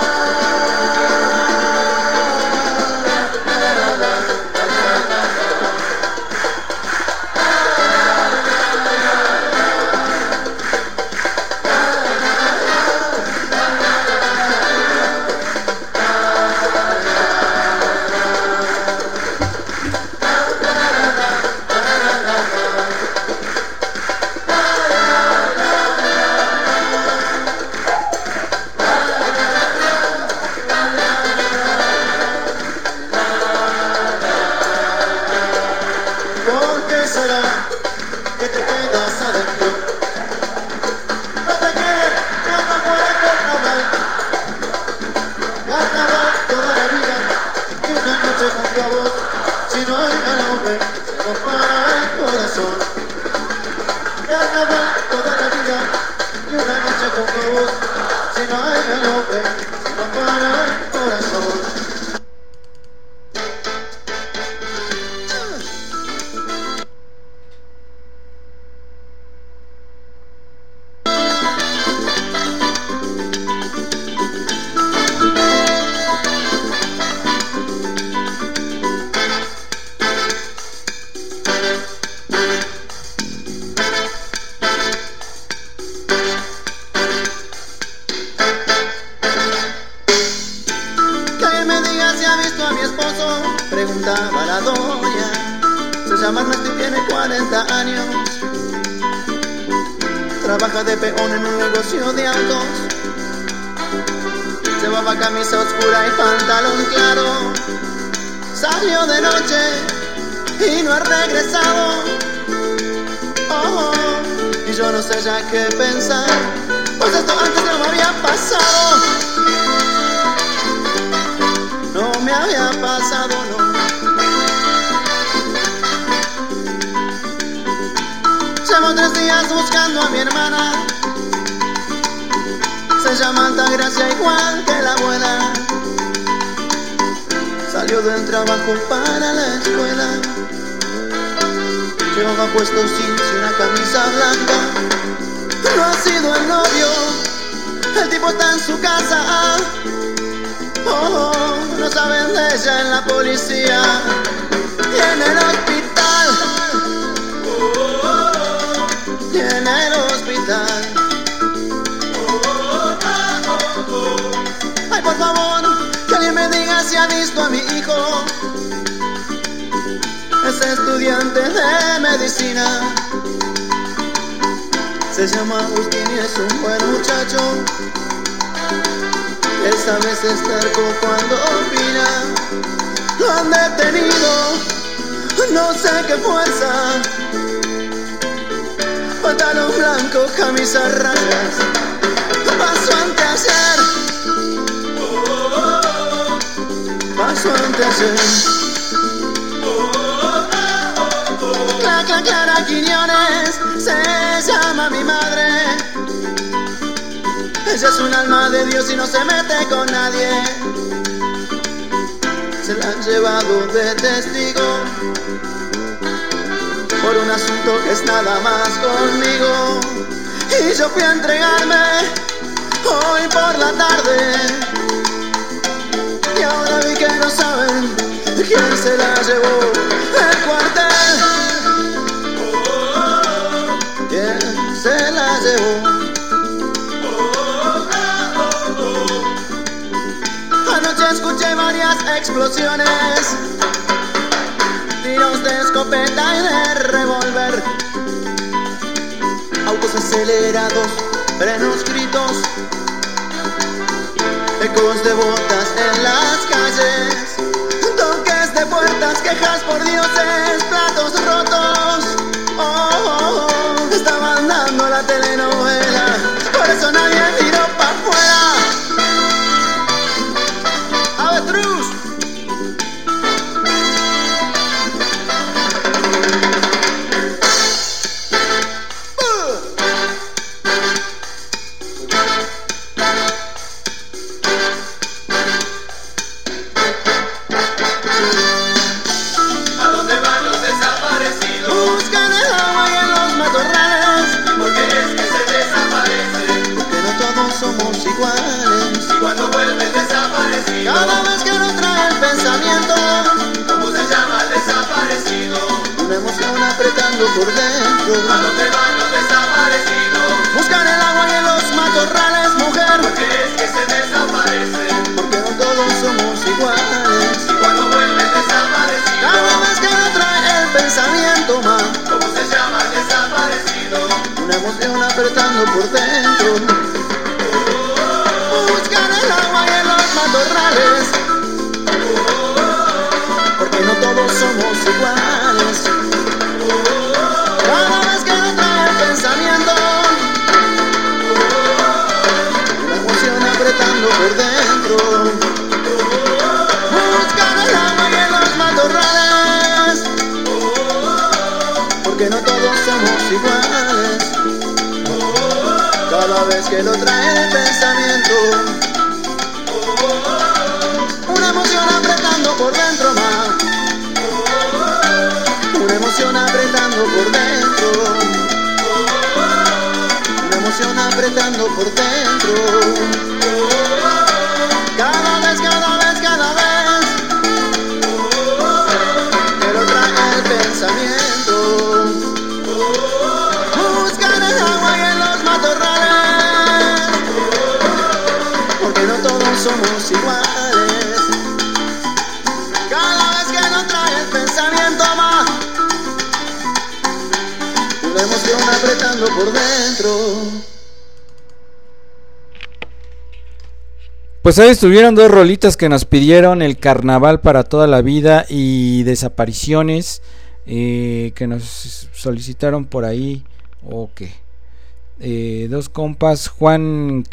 Preguntaba la doña, se llama Ernesto y tiene 40 años. Trabaja de peón en un negocio de autos. Llevaba camisa oscura y pantalón claro. Salió de noche y no ha regresado. Oh, y yo no sé ya qué pensar, pues esto antes no me había pasado. No me había pasado, no. Llevo 3 días buscando a mi hermana. Se llama Altagracia igual que la abuela. Salió del trabajo para la escuela. Llevaba puesto jeans y una camisa blanca. No ha sido el novio, el tipo está en su casa. Oh, no saben de ella en la policía y en el hospital. Y en el hospital. Ay, por favor, que alguien me diga si ha visto a mi hijo. Es estudiante de medicina. Se llama Agustín y es un buen muchacho. Esta vez es terco cuando opina. Lo han detenido, no sé qué fuerza. Pantalón blanco, camisa rayas. Pasó anteayer. Pasó anteayer. Clara Quiñones se llama mi madre. Ella es un alma de Dios y no se mete con nadie. Se la han llevado de testigo por un asunto que es nada más conmigo. Y yo fui a entregarme hoy por la tarde. Y ahora vi que no saben quién se la llevó del cuartel. las explosiones, tiros de escopeta y de revólver, autos acelerados, frenos, gritos, ecos de botas en las calles, toques de puertas, quejas por dioses, platos rotos. Oh, oh, oh, estaban dando la telenovela, por eso nadie miró pa' afuera. ¡Avestruz! Somos iguales Y cuando vuelve el desaparecido, cada vez que nos trae el pensamiento, ¿cómo se llama el desaparecido? una emoción apretando por dentro. ¿A dónde van los desaparecidos? Buscan el agua y en los matorrales, mujer, Porque es que se desaparecen. porque no todos somos iguales. Y cuando vuelve el desaparecido, Cada vez que nos trae el pensamiento, ma, ¿cómo se llama el desaparecido? una emoción apretando por dentro. Buscan el agua y en los matorrales, porque no todos somos iguales. Cada vez que nos trae el pensamiento, una emoción apretando por dentro. Buscan el agua y en los matorrales, porque no todos somos iguales. Cada vez que lo trae el pensamiento, una emoción apretando por dentro, ma, una emoción apretando por dentro, una emoción apretando por dentro. Cada vez que lo trae el pensamiento, buscan el agua y en los matorrales, porque no todos somos iguales. Cada vez que nos trae el pensamiento, ma, una emoción apretando por dentro. Pues ahí estuvieron dos rolitas que nos pidieron: El Carnaval para toda la vida y Desapariciones, que nos solicitaron por ahí. Ok, dos compas, Juan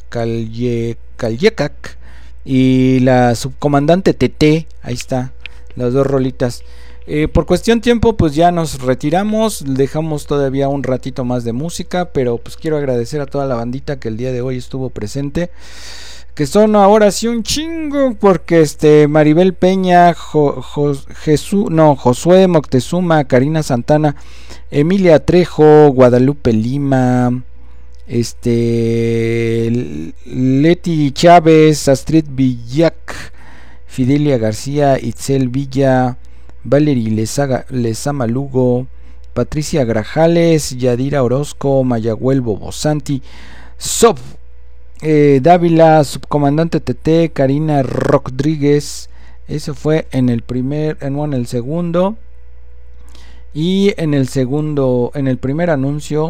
Callecac y la subcomandante TT. Ahí está, las dos rolitas. Por cuestión tiempo pues ya nos retiramos, dejamos todavía un ratito más de música, pero pues quiero agradecer a toda la bandita que el día de hoy estuvo presente, que son ahora sí un chingo, porque Maribel Peña, Josué Moctezuma, Karina Santana, Emilia Trejo, Guadalupe Lima, Leti Chávez, Astrid Villac, Fidelia García, Itzel Villa, Valerie Lezama Lugo, Patricia Grajales, Yadira Orozco, Mayagüel Bobosanti, Sob Dávila, subcomandante TT, Karina Rodríguez. Eso fue en el segundo. Y en el primer anuncio,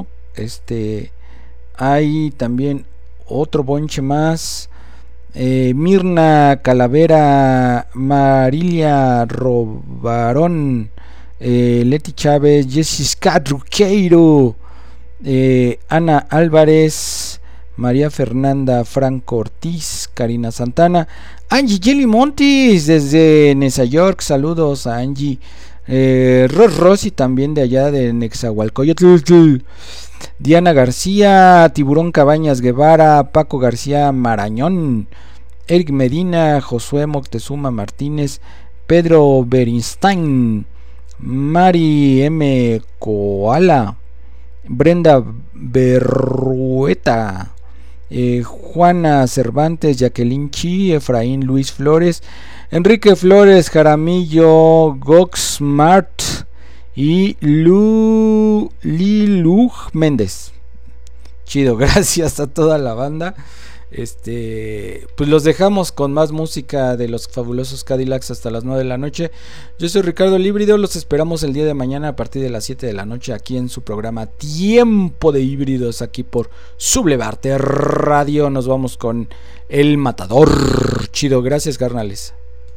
hay también otro bonche más. Mirna Calavera, Marilia Robarón, Leti Chávez, Jessica Druqueiro, Ana Álvarez, María Fernanda Franco Ortiz, Karina Santana, Angie Jelly Montis desde Nueva York, saludos a Angie, Rosy también de allá de Nezahualcóyotl, Diana García, Tiburón Cabañas Guevara, Paco García Marañón, Eric Medina, Josué Moctezuma Martínez, Pedro Berinstein, Mari M. Koala, Brenda Berrueta, Juana Cervantes, Jacqueline Chi, Efraín Luis Flores, Enrique Flores Jaramillo, Gox Mart y Lilu Méndez. Chido, gracias a toda la banda. Pues los dejamos con más música de los fabulosos Cadillacs hasta las 9 de la noche. Yo soy Ricardo el Híbrido, los esperamos el día de mañana a partir de las 7 de la noche aquí en su programa Tiempo de Híbridos, aquí por Sublevarte Radio. Nos vamos con El Matador. Chido, gracias carnales.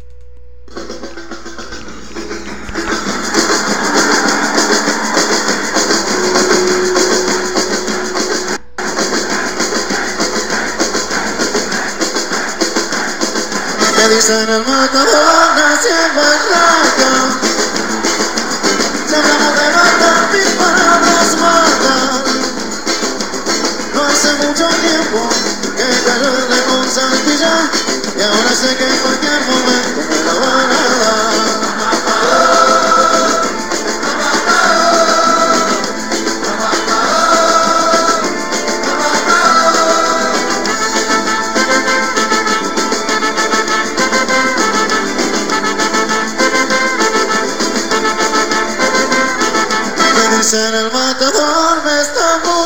Me dicen el matador, nací en Barranca. Si hablamos de matar, mis palabras matan. No hace mucho tiempo que peleé con Santilla, y ahora sé que en cualquier momento me la van a dar. Dicen el matador me está